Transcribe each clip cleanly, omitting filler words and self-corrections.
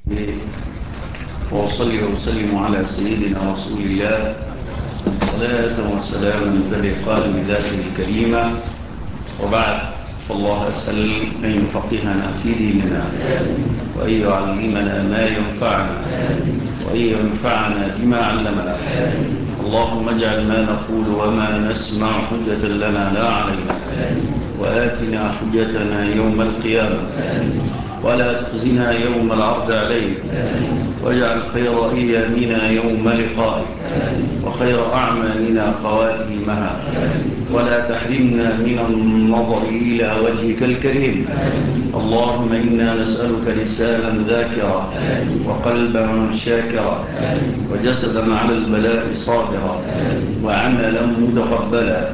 وأصلي وأسلم على سيدنا رسول الله صلاة وسلاما تليقان بذاته الكريمة. وبعد، فالله أسأل أن يفقهنا في ديننا وأن يعلمنا ما ينفعنا وأن ينفعنا بما علمنا. اللهم اجعل ما نقول وما نسمع حجة لنا لا علينا، وآتنا حجتنا يوم القيامة، ولا تخزنا يوم العرض عليك، واجعل خير أيامنا يوم لقائك، وخير أعمالنا خواتيمها، ولا تحرمنا من النظر إلى وجهك الكريم. اللهم إنا نسألك لسانا ذاكرا، وقلبا شاكرا، وجسدا على البلاء صابرا، وعملا متقبلا،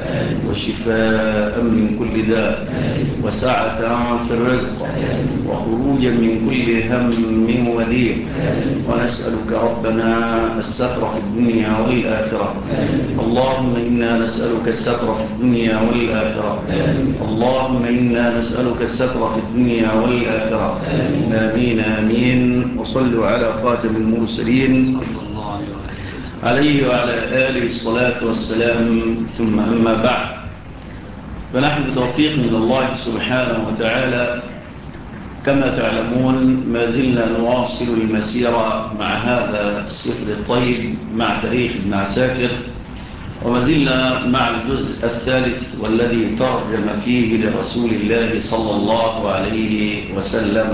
وشفاء من كل داء، وسعة في الرزق، وخروجا من كل هم وضيق. ونسألك ربنا الستر في الدنيا والآخرة. اللهم إنا نسألك الستر في الدنيا والآخرة. اللهم إنا نسألك الستر في الدنيا والآخرة. آمين آمين. وصلوا على خاتم المرسلين عليه وعلى آله الصلاة والسلام. ثم أما بعد، فنحن بتوفيق من الله سبحانه وتعالى كما تعلمون ما زلنا نواصل المسيرة مع هذا السفر الطيب، مع تاريخ ابن عساكر، وما زلنا مع الجزء الثالث والذي ترجم فيه لرسول الله صلى الله عليه وسلم.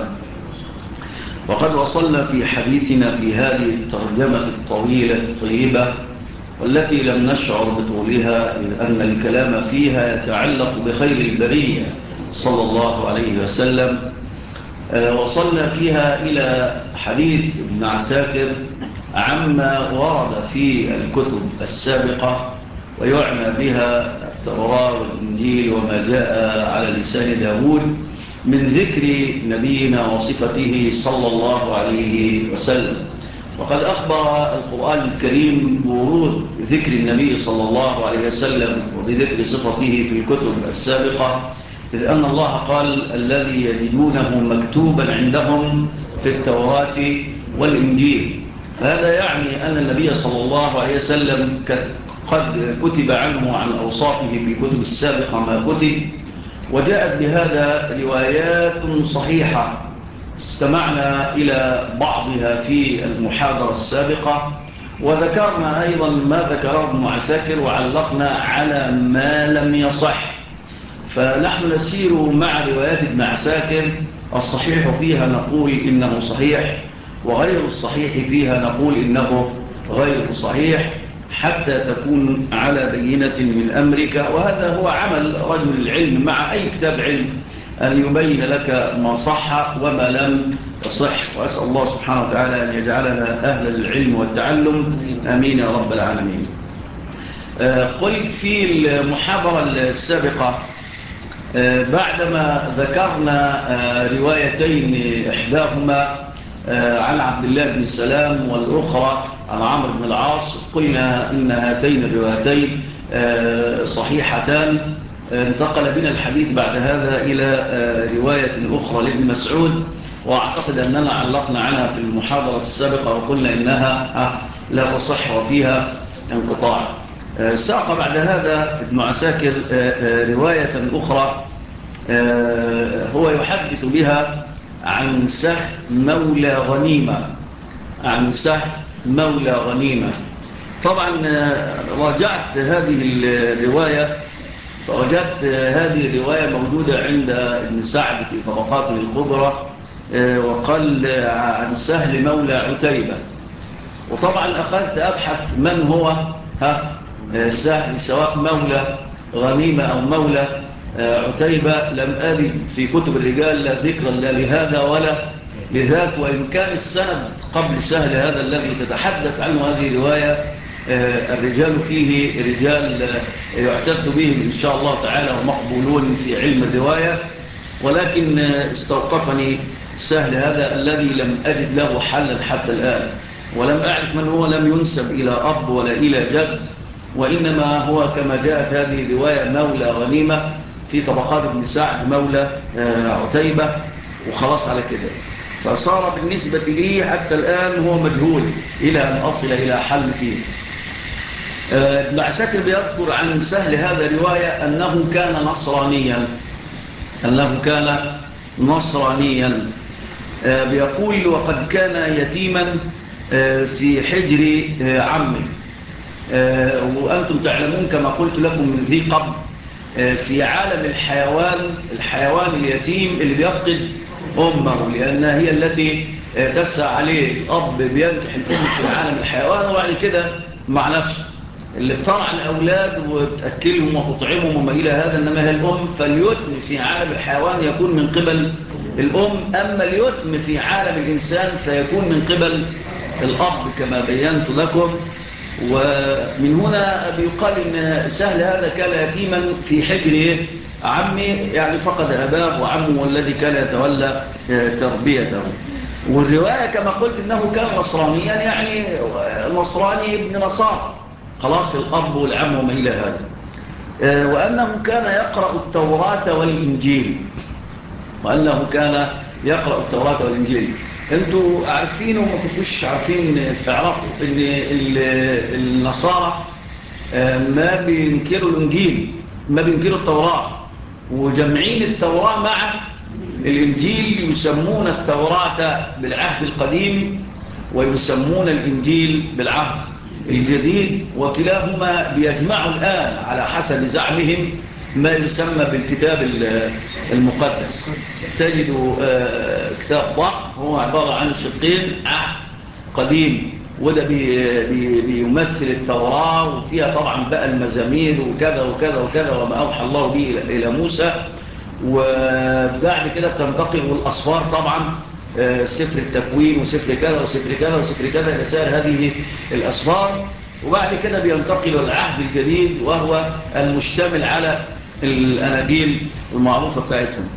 وقد وصلنا في حديثنا في هذه الترجمة الطويلة الطيبة والتي لم نشعر بطولها، إذ أن الكلام فيها يتعلق بخير البرية صلى الله عليه وسلم. وصلنا فيها إلى حديث ابن عساكر عما ورد في الكتب السابقة، ويعنى بها التوراة والإنجيل وما جاء على لسان داود من ذكر نبينا وصفته صلى الله عليه وسلم. وقد أخبر القرآن الكريم بورود ذكر النبي صلى الله عليه وسلم وبذكر صفته في الكتب السابقة، إذ أن الله قال: الذي يجدونه مكتوبا عندهم في التوراة والإنجيل. فهذا يعني أن النبي صلى الله عليه وسلم قد كتب عنه عن أوصافه في الكتب السابقة ما كتب، وجاءت بهذا روايات صحيحة استمعنا إلى بعضها في المحاضرة السابقة، وذكرنا أيضا ما ذكره ابن عساكر وعلقنا على ما لم يصح. فنحن نسير مع روايات ابن عساكر، الصحيح فيها نقول إنه صحيح، وغير الصحيح فيها نقول إنه غير صحيح، حتى تكون على بينة من أمرك. وهذا هو عمل رجل العلم مع أي كتاب علم، أن يبين لك ما صح وما لم يصح. وأسأل الله سبحانه وتعالى أن يجعلنا أهل العلم والتعلم، آمين يا رب العالمين. قلت في المحاضرة السابقة بعدما ذكرنا روايتين، إحداهما عن عبد الله بن سلام والأخرى عن عمرو بن العاص، قلنا إن هاتين الروايتين صحيحتان. انتقل بنا الحديث بعد هذا إلى رواية أخرى لابن مسعود، وأعتقد أننا علقنا عنها في المحاضرة السابقة وقلنا إنها لا تصح وفيها انقطاع. ساق بعد هذا ابن عساكر رواية أخرى هو يحدث بها عن سهل مولى غنيمة، عن سهل مولى غنيمة. طبعا راجعت هذه الرواية، فوجدت هذه الرواية موجودة عند ابن سعد في طبقاته الكبرى، وقال عن سهل مولى عتيبة. وطبعا أخذت أبحث من هو سهل، سواء مولى غنيمة أو مولى عتيبة. لم أجد في كتب الرجال لا ذكرا لا لهذا ولا لذاك، وإن كان السند قبل سهل هذا الذي تتحدث عنه هذه الرواية الرجال فيه رجال يعتد بهم إن شاء الله تعالى ومقبولون في علم الرواية، ولكن استوقفني سهل هذا الذي لم أجد له حلا حتى الآن، ولم أعرف من هو. لم ينسب إلى أب ولا إلى جد، وإنما هو كما جاءت هذه الرواية مولى غنيمة في طبقات ابن سعد مولى عتيبة، وخلاص على كده. فصار بالنسبة لي حتى الآن هو مجهول إلى أن أصل إلى حل فيه. ابن عساكر بيذكر عن سهل هذا رواية أنه كان نصرانيا. بيقول وقد كان يتيما في حجر عمه. وأنتم تعلمون كما قلت لكم من ذي قبل في عالم الحيوان اليتيم اللي بيفقد أمه، لأنها هي التي تسعى عليه. الأب بينكح الأم في عالم الحيوان وبعد كده مع نفسه اللي بترعى الأولاد وتأكلهم وتطعمهم وما إلى هذا، إنما هي الأم. فاليتم في عالم الحيوان يكون من قبل الأم، أما اليتم في عالم الإنسان فيكون من قبل الأب كما بينت لكم. ومن هنا بيقال إن سهل هذا كان يتيما في حجر عمي، يعني فقد أباه وعمه الذي كان يتولى تربيته. والرواية كما قلت إنه كان نصرانيا، يعني نصراني ابن نصارى، خلاص الأب والعم وما إلى هذا. وأنه كان يقرأ التوراة والإنجيل. أنتوا عارفين وما كنتوش عارفين تعرفوا إن النصارى ما بينكروا الإنجيل، ما بينكروا التوراة، وجمعين التوراة مع الإنجيل. يسمون التوراة بالعهد القديم ويسمون الإنجيل بالعهد الجديد، وكلاهما بيجمعوا الآن على حسب زعمهم ما يسمى بالكتاب المقدس. تجد كتاب ضخم هو عبارة عن شقين، عهد قديم وده بيمثل التوراة، وفيها طبعا بقى المزامير وكذا وكذا وكذا وما أوحى الله به إلى موسى. وبعد كده بتنتقل والأصفار طبعا، سفر التكوين وسفر كذا وسفر كذا وسفر كذا إلى سائر هذه الأصفار. وبعد كده بينتقل العهد الجديد وهو المشتمل على الأناجيل المعروفة بتاعتهم.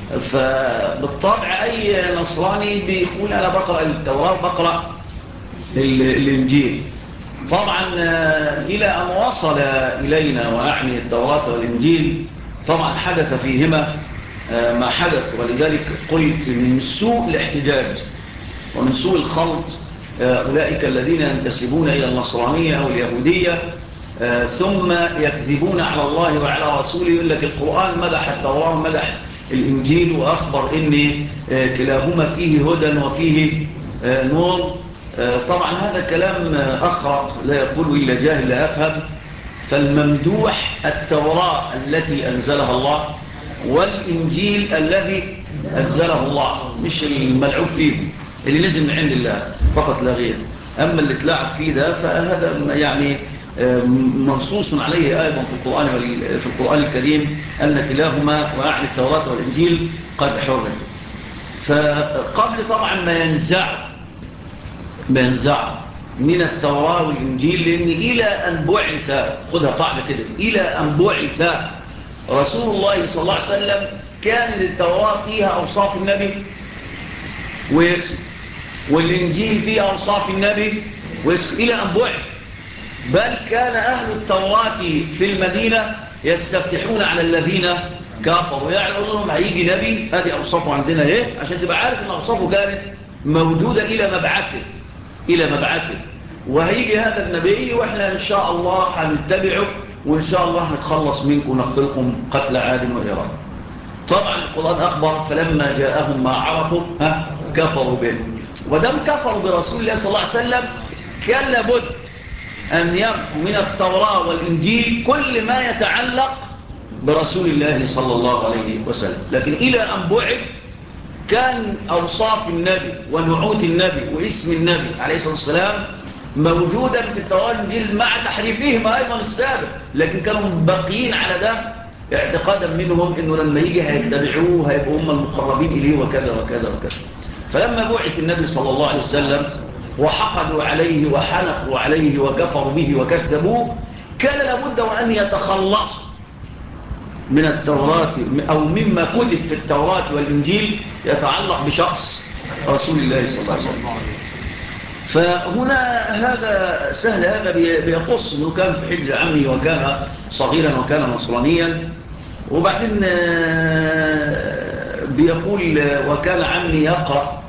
فبالطبع أي نصراني بيقول أنا بقرأ التوراة وبقرأ الإنجيل. طبعا إلى أن وصل إلينا وأعني التوراة والإنجيل طبعا حدث فيهما ما حدث، ولذلك قلت من سوء الاحتجاج ومن سوء الخلط أولئك الذين ينتسبون إلى النصرانية أو اليهودية ثم يكذبون على الله وعلى رسوله. يقول لك القرآن مدح التوراة ومدح الإنجيل وأخبر إن كلاهما فيه هدى وفيه نور. طبعا هذا كلام أخرق لا يقول إلا جاهل لا يفهم. فالممدوح التوراة التي أنزلها الله والإنجيل الذي أنزله الله، مش الملعوب فيه اللي نزل من عند الله فقط لا غير. أما اللي تلعب فيه ده فهذا يعني منصوص عليه أيضا في القرآن الكريم أن كلاهما وأعني التوراة والإنجيل قد حرف. فقبل طبعا ما ينزع من التوراة والإنجيل، لأن إلى أن بعث، خذها قاعدة كده، إلى أن بعث رسول الله صلى الله عليه وسلم كان للتوراة فيها أوصاف النبي واسم، والإنجيل فيها أوصاف النبي واسم إلى أن بعث. بل كان أهل التوراة في المدينة يستفتحون على الذين كفروا، يعني يقول لهم هيجي نبي هذه أوصافه عندنا إيه، عشان تبقى عارف أن أوصافه كانت موجودة إلى مبعثه. وهيجي هذا النبي وإحنا إن شاء الله هنتبعه، وإن شاء الله نتخلص منكم ونقتلكم قتل عاد وإيران. طبعا القرآن أخبر فلما جاءهم ما عرفوا كفروا به. ودم كفروا برسول الله صلى الله عليه وسلم كان لابد أن يبقوا من التوراة والإنجيل كل ما يتعلق برسول الله صلى الله عليه وسلم. لكن إلى أن بعث كان أوصاف النبي ونعوت النبي واسم النبي عليه الصلاة والسلام موجودا في التوراة والإنجيل مع تحريفهم أيضا السابق، لكن كانوا باقيين على ده اعتقادا منهم إنه لما يجي هيتبعوه هيبقوا هم المقربين إليه وكذا وكذا وكذا. فلما بعث النبي صلى الله عليه وسلم وحقدوا عليه وحنقوا عليه وكفروا به وكذبوه، كان لابد وأن يتخلصوا من التوراة أو مما كتب في التوراة والإنجيل يتعلق بشخص رسول الله صلى الله عليه وسلم. فهنا هذا سهل هذا بيقص أنه كان في حجر عمي وكان صغيرا وكان نصرانيا. وبعدين بيقول وكان عمي يقرأ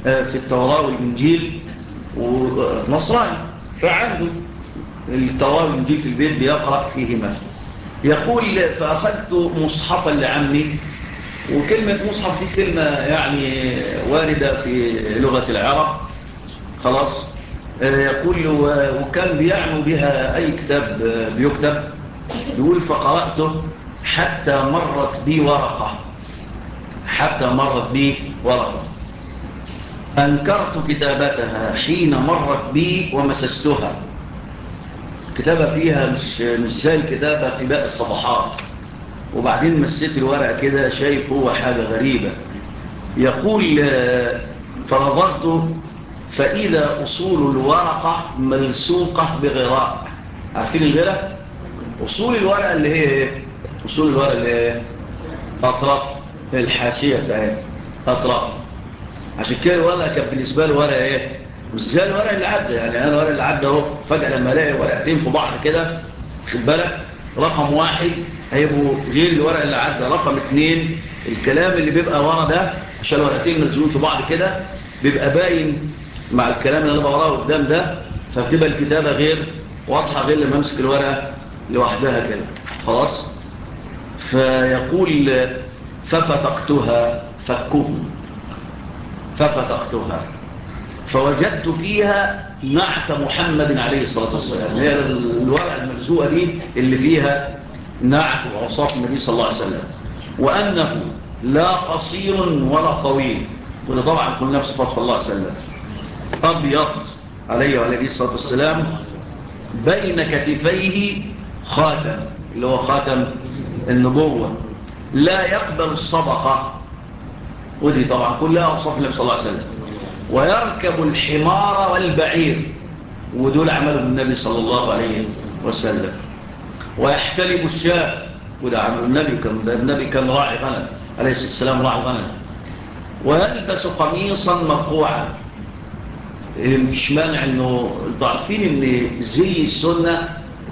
في التوراة والإنجيل ونصراني، فعنده التوراة والإنجيل في البيت بيقرأ فيهما. يقول فأخذت مصحفا لعمي، وكلمة مصحف دي كلمة يعني واردة في لغة العرب، خلاص. يقول وكان بيعنوا بها أي كتاب بيكتب. يقول فقرأته حتى مرت بي ورقة، حتى مرت بي ورقة، أنكرت كتابتها حين مرت بي ومسستها. كتابة فيها مش زي الكتابة في باقي الصفحات. وبعدين مسيت الورقة كده، شايف هو حاجة غريبة. يقول فنظرت فإذا أصول الورقة ملسوقة بغراء. عارفين الغراء؟ أصول الورقة اللي هي أصول الورقة اللي هي أطراف الحاشية بتاعتها، أطراف. عشان كده الورقة كانت بالنسبة له ورقة إيه؟ مش زي الورقة اللي عدى. يعني أنا الورقة اللي عدى أهو، فجأة لما ألاقي ورقتين في بعض كده، خد بالك، رقم 1 هيبقوا غير الورقة اللي عدى، رقم 2 الكلام اللي بيبقى ورا ده، عشان الورقتين ملزوقين في بعض كده، بيبقى باين مع الكلام اللي أنا بقراه قدام ده، فبتبقى الكتابة غير واضحة غير لما أمسك الورقة لوحدها كده، خلاص. فيقول ففتقتها ففتقتها فوجدت فيها نعت محمد عليه الصلاة والسلام. هي الورقة الملزوقة دي اللي فيها نعت وأوصاف النبي صلى الله عليه وسلم، وأنه لا قصير ولا طويل، وده طبعا كل نفس صفات الله عليه وسلم، أبيض عليه وعليه الصلاة والسلام، بين كتفيه خاتم، اللي هو خاتم النبوة، لا يقبل الصدقة، ودي طبعا كلها أوصاف النبي صلى الله عليه وسلم، ويركب الحمار والبعير، ودول عمله النبي صلى الله عليه وسلم، ويحتلب الشاة، وده عمله النبي كان راعي غنم عليه الصلاة والسلام، راعي غنم، ويلبس قميصا مرقوعا. مفيش مانع انه ضعفين ان زي السنة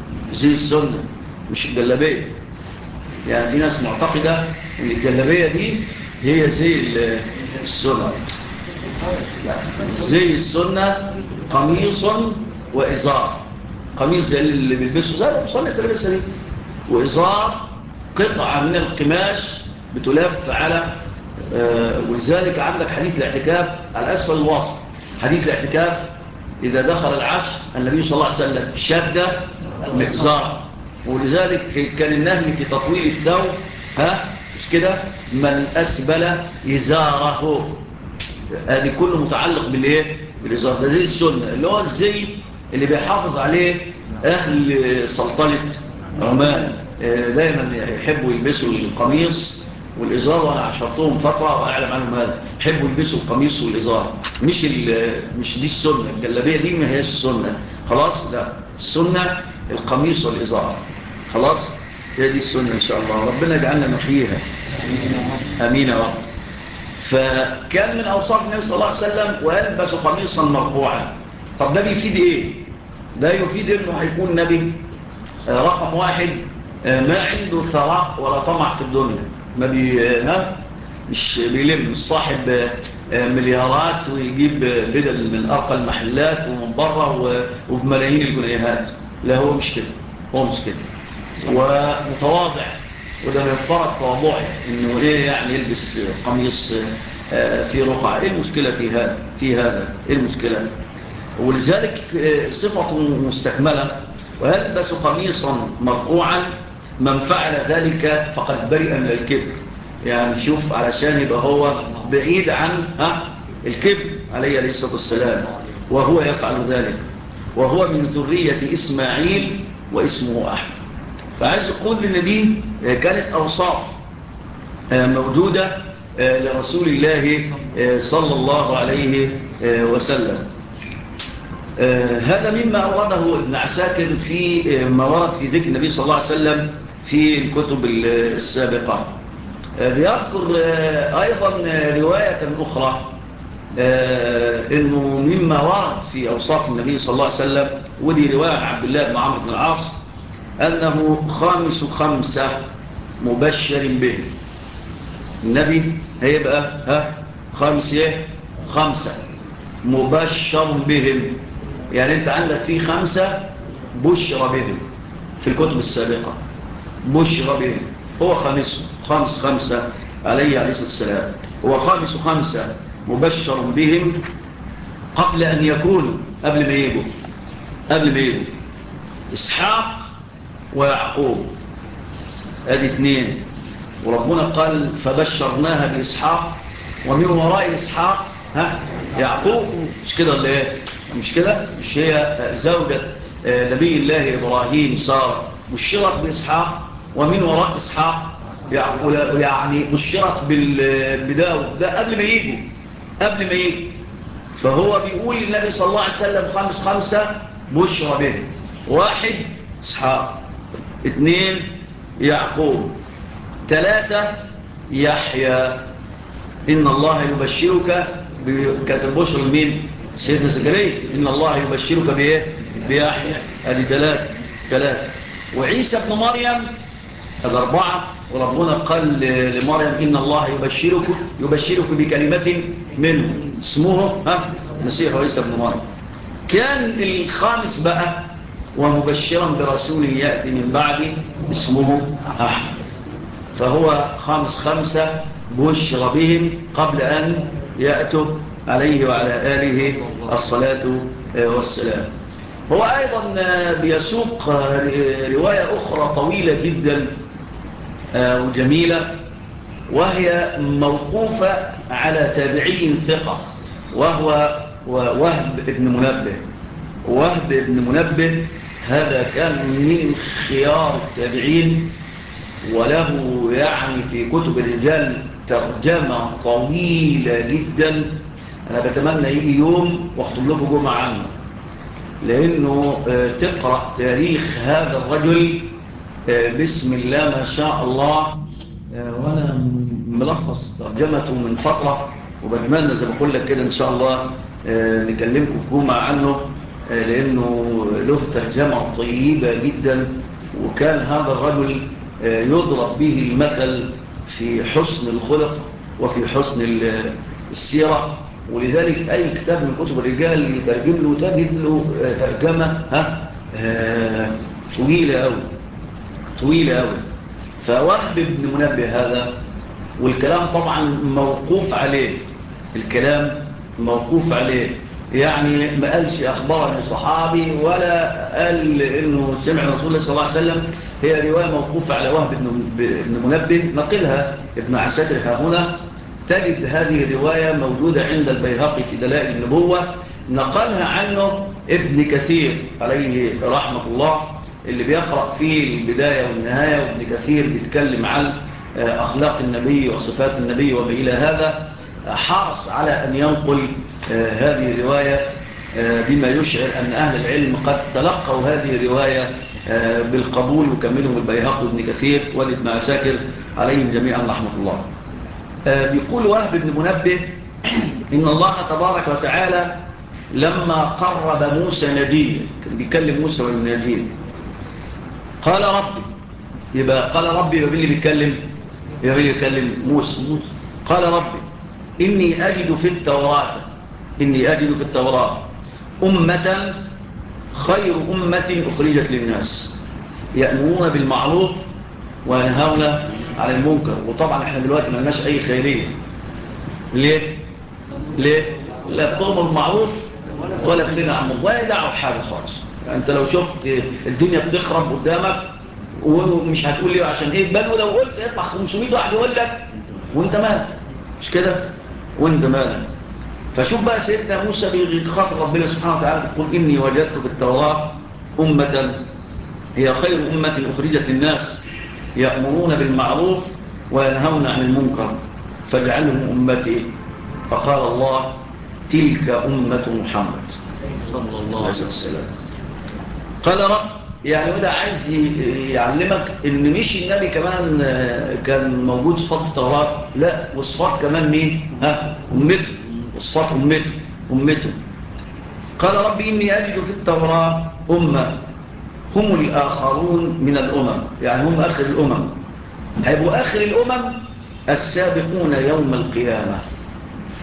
مش الجلابية. يعني في ناس معتقدة ان الجلابية دي هي زي السنة. زي السنة قميص وإزار. قميص زي اللي بيلبسه زي المصلي تلبسها دي، وإزار قطعة من القماش بتلف على ولذلك عندك حديث الاعتكاف على أسفل الوصف. حديث الاعتكاف إذا دخل العشر النبي صلى الله عليه وسلم شد مئزار، ولذلك كان النهي في تطويل الثوب، مش كده، من أسبل إزاره. هذه كله متعلق بالإيه؟ بالإزار. ده زي السنة اللي هو الزي اللي بيحافظ عليه أهل سلطنة عمان، دايما يحبوا يلبسوا القميص والإزار، وأنا عشرتهم فترة وأعلم عنهم هذا، يحبوا يلبسوا القميص والإزار. مش دي السنة، الجلابية دي ما هيش السنة، خلاص. لا، السنة القميص والإزار، خلاص. هي دي السنة إن شاء الله، ربنا يجعلنا نحييها، أمين يا رب. فكان من أوصاف النبي صلى الله عليه وسلم ويلبس قميصا مرقوعا. طب ده بيفيد إيه؟ ده يفيد إنه هيكون نبي رقم 1 ما عنده ثراء ولا طمع في الدنيا، ما مش بيلم، مش صاحب مليارات ويجيب بدل من أرقى المحلات ومن بره وبملايين الجنيهات. لا، هو مش كده، ومتواضع، وده من فرق تواضعه، انه ايه يعني يلبس قميص في رقعة. ايه المشكلة في هذا ايه المشكلة؟ ولذلك صفة مستكملة، ويلبس قميصا مرقوعا، من فعل ذلك فقد برئ من الكبر. يعني شوف، علشان يبقى هو بعيد عن الكبر عليه الصلاة والسلام، وهو يفعل ذلك، وهو من ذرية إسماعيل واسمه أحمد. فعايز أقول إن دي كانت أوصاف موجودة لرسول الله صلى الله عليه وسلم. هذا مما أورده ابن عساكر في ما ورد في ذكر النبي صلى الله عليه وسلم في الكتب السابقة. بيذكر أيضا رواية أخرى إنه مما ورد في أوصاف النبي صلى الله عليه وسلم، ودي رواية عن عبد الله بن عمرو بن العاص، أنه خامس 5 مبشر به. النبي هيبقى خامس 5 مبشر بهم. يعني انت عندك في 5 بشر بهم في الكتب السابقة، بشر بهم، هو خامس 5 عليه الصلاة والسلام، هو خامس 5 مبشر بهم قبل أن يكونوا، قبل ما يجوا إسحاق ويعقوب، ادي 2. وربنا قال فبشرناها بإسحاق ومن وراء إسحاق يعقوب. مش كده ولا ايه؟ مش كده؟ مش هي زوجة نبي الله إبراهيم سارة بشرت بإسحاق ومن وراء إسحاق يعقوب، يعني بشرت بداود ده قبل ما يجوا. فهو بيقول النبي صلى الله عليه وسلم 5 بشر به: 1 إسحاق، 2 يعقوب، 3 يحيى. إن الله يبشرك كانت البشر لمين؟ سيدنا زكريا. إن الله يبشرك بإيه؟ بيحيى. هذه 3. وعيسى ابن مريم هذا 4. وربنا قال لمريم إن الله يبشرك بكلمة منه اسمه مسيح عيسى ابن مريم. كان الخامس بقى ومبشرا برسول يأتي من بعد اسمه أحمد. فهو خامس 5 بشر بهم قبل أن يأتوا عليه وعلى آله الصلاة والسلام. هو أيضا بيسوق رواية أخرى طويلة جدا وجميلة، وهي موقوفة على تابعي ثقة، وهو وهب بن منبه. هذا كان من خيار التابعين، وله يعني في كتب الرجال ترجمة طويلة جدا. أنا بتمنى يجي يوم واختم لكم جمعة عنه، لأنه تقرأ تاريخ هذا الرجل بسم الله ما شاء الله. وأنا ملخص ترجمته من فترة، وبتمنى زي ما بقول لك كده إن شاء الله نكلمكم في جمعة عنه، لأنه له ترجمة طيبة جدا. وكان هذا الرجل يضرب به المثل في حسن الخلق وفي حسن السيرة، ولذلك أي كتاب من كتب الرجال يترجم له تجد له ترجمة طويلة أوي. فوهب بن منبه هذا، والكلام طبعا موقوف عليه، يعني ما قالش أخبرني صحابي ولا قال إنه سمع رسول الله صلى الله عليه وسلم. هي رواية موقوفة على وهب بن منبه، نقلها ابن عساكر هنا. تجد هذه الرواية موجودة عند البيهقي في دلائل النبوة، نقلها عنه ابن كثير عليه رحمة الله، اللي بيقرأ فيه البداية والنهاية. وابن كثير بيتكلم عن أخلاق النبي وصفات النبي وما إلى هذا، حرص على أن ينقل هذه الرواية بما يشعر أن أهل العلم قد تلقوا هذه الرواية بالقبول، وكملهم البيهقي وابن كثير وابن عساكر عليهم جميعا رحمة الله. بيقول وهب بن منبه إن الله تبارك وتعالى لما قرب موسى نجيا، كان بيكلم موسى والنجيا، قال ربي، يبقى قال ربي يبقى اللي بيكلم موسى. قال ربي إني أجد في التوراة أمة خير أمة أخرجت للناس يأمرون بالمعروف وينهون عن المنكر. وطبعا احنا دلوقتي ما لناش أي خيرية. ليه؟ لا بتؤمر بالمعروف ولا بتنهى عن المنكر ولا يدعوا بحاجة خالص. انت لو شفت الدنيا بتخرب قدامك ومش هتقول لي عشان ايه، بل ولو قلت يطلع 500 واحد يقول لك وانت مالك، مش كده؟ وانت مالك. فشوف بقى سيدنا موسى بيخاطب ربنا سبحانه وتعالى، يقول إني وجدت في التوراة أمة هي خير أمة أخرجت للناس يأمرون بالمعروف وينهون عن المنكر فاجعلهم أمتي. فقال الله تلك أمة محمد صلى الله عليه وسلم. قال رب، يعني وده عايز يعلمك ان مش النبي كمان كان موجود صفات في التوراة، لا، وصفات كمان مين؟ أمته، وصفات أمته. قال رب إني أجد في التوراة أمة هم الآخرون من الأمم، يعني هم آخر الأمم، هيبقوا آخر الأمم السابقون يوم القيامة.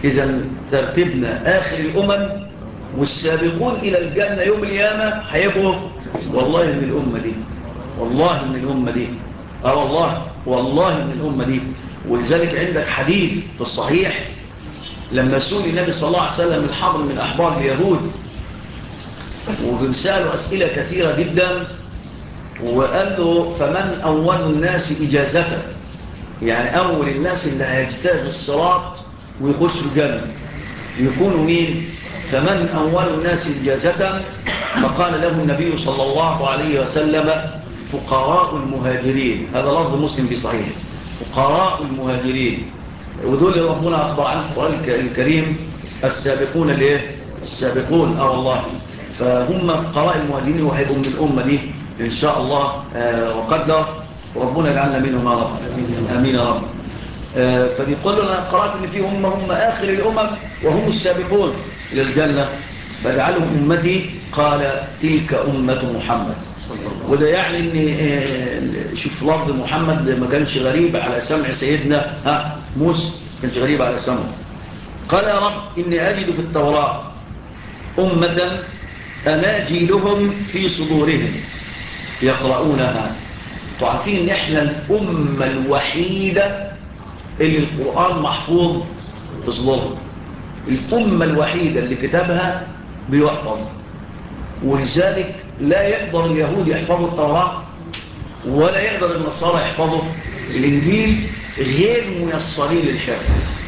إذا ترتيبنا آخر الأمم والسابقون إلى الجنة يوم القيامة هيبقوا والله من الأمة دي، والله من الأمة دي، والله من الأمة دي. ولذلك عندك حديث في الصحيح لما سئل النبي صلى الله عليه وسلم الحبر من أحبار اليهود وبيسألوا أسئلة كثيرة جدا، وقال له فمن أول الناس إجازة، يعني أول الناس اللي هيجتاز الصراط ويخش الجنة يكونوا مين؟ فمن أول الناس إجازة، فقال له النبي صلى الله عليه وسلم فقراء المهاجرين. هذا لفظ مسلم في صحيح، فقراء المهاجرين، ودول ربنا أخبر عنه في القرآن الكريم السابقون ليه؟ السابقون والله. فهم فقراء المهاجرين وهيبقوا من الأمة دي إن شاء الله وقدر ربنا يجعلنا منهم يا رب، آمين يا رب. فبيقول لنا قرأت اللي فيهم هم آخر الأمم وهم السابقون إلى الجنة فاجعلهم أمتي، قال تلك أمة محمد. وده يعني ان شوف لفظ محمد ما كانش غريب على سمع سيدنا موسى، ما كانش غريب على سمع. قال يا رب إني أجد في التوراة أمة أناجيلهم في صدورهم يقرؤونها. تعرفين ان احنا الأمة الوحيدة اللي القرآن محفوظ في صدورها، الأمة الوحيدة اللي كتابها بيحفظ. ولذلك لا يقدر اليهود يحفظوا التوراة ولا يقدر النصارى يحفظوا الإنجيل، غير ميسرين للحفظ،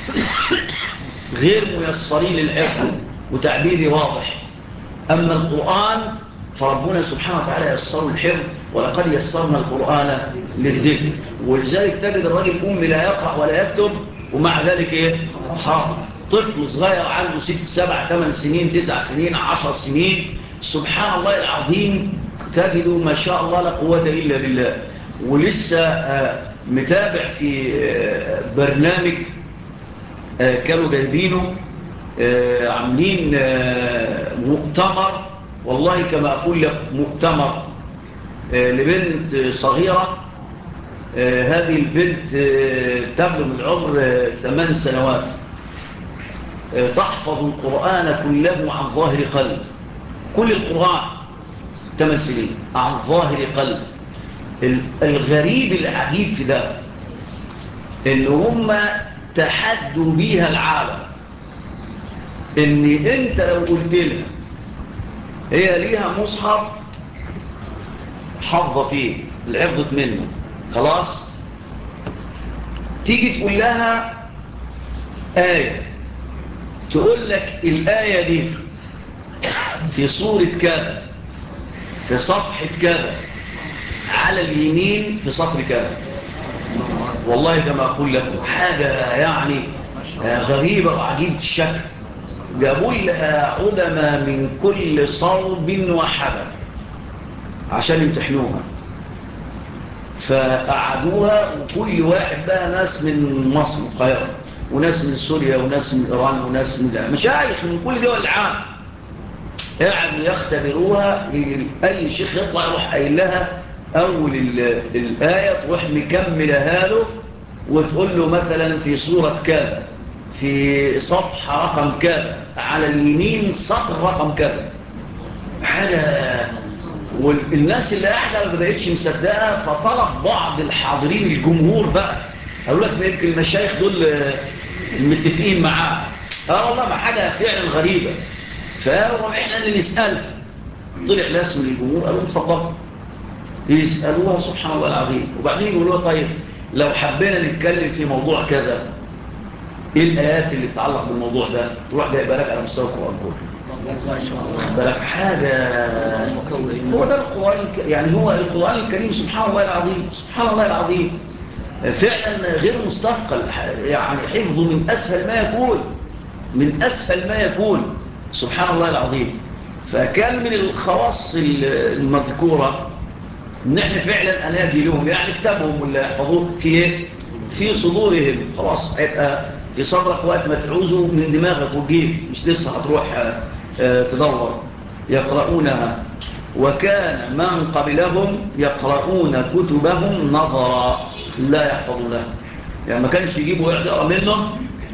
غير ميسرين للحفظ، وتعبيري واضح. أما القرآن فربنا سبحانه وتعالى يسر الحفظ، ولقد يسرنا القرآن للذكر. ولذلك تجد الرجل أمي لا يقرأ ولا يكتب ومع ذلك إيه؟ حافظ. طفل صغير عنده 6 7 8 سنين 9 سنين 10 سنين، سبحان الله العظيم، تجد ما شاء الله لا قوة إلا بالله. ولسه متابع في برنامج كانوا جايبينه عاملين مؤتمر، والله كما أقول لك مؤتمر لبنت صغيرة. هذه البنت تبلغ من العمر 8 سنوات، تحفظ القرآن كله عن ظاهر قلب، كل القرآن 8 سنين عن ظاهر قلب. الغريب العجيب في ده إن هم تحدوا بيها العالم، إن أنت لو قلت لها هي ليها مصحف حافظة فيه الحفظت منه خلاص، تيجي تقول لها آية، تقول لك الآية دي في سورة كذا في صفحة كذا على اليمين في سطر كذا. والله كما أقول لكم حاجة يعني غريبة وعجيبة الشكل. جابوا لها علماء من كل صوب وحدث عشان يمتحنوها، فقعدوها وكل واحد بقى ناس من مصر القاهرة وناس من سوريا وناس من إيران وناس من مشايخ من كل دول العالم، قاعدوا يختبروها. أي شيخ يطلع يروح قايل لها أول الآية تروح مكملها له وتقول له مثلا في سورة كذا في صفحة رقم كذا على اليمين سطر رقم كذا. حاجة والناس اللي قاعدة ما بقتش مصدقة، فطلب بعض الحاضرين الجمهور بقى قالوا لك ما يمكن المشايخ دول متفقين معاه. والله ما حاجة فعلا غريبة. فقالوا احنا اللي نسأل. طلع ناس من الجمهور قالوا اتفضلوا يسألوها سبحان الله العظيم، وبعدين يقولوا طيب لو حبينا نتكلم في موضوع كذا ايه الآيات اللي تتعلق بالموضوع ده، تروح جايبها لك على مستوى القرآن كله. بالك حاجة هو ده القرآن، يعني هو القرآن الكريم سبحان الله العظيم، سبحان الله العظيم فعلا غير مستثقل، يعني حفظه من أسهل ما يكون، من أسهل ما يكون سبحان الله العظيم. فكان من الخواص المذكورة ان احنا فعلا اناجي لهم، يعني كتابهم اللي يحفظوه في ايه؟ في صدورهم. خلاص هيبقى في صدرك وقت ما تعوزه من دماغك وتجيب، مش لسه هتروح تدور. يقرؤونها وكان من قبلهم يقرؤون كتبهم نظرا لا يحفظونها، يعني ما كانش يجيبوا يقرأ منهم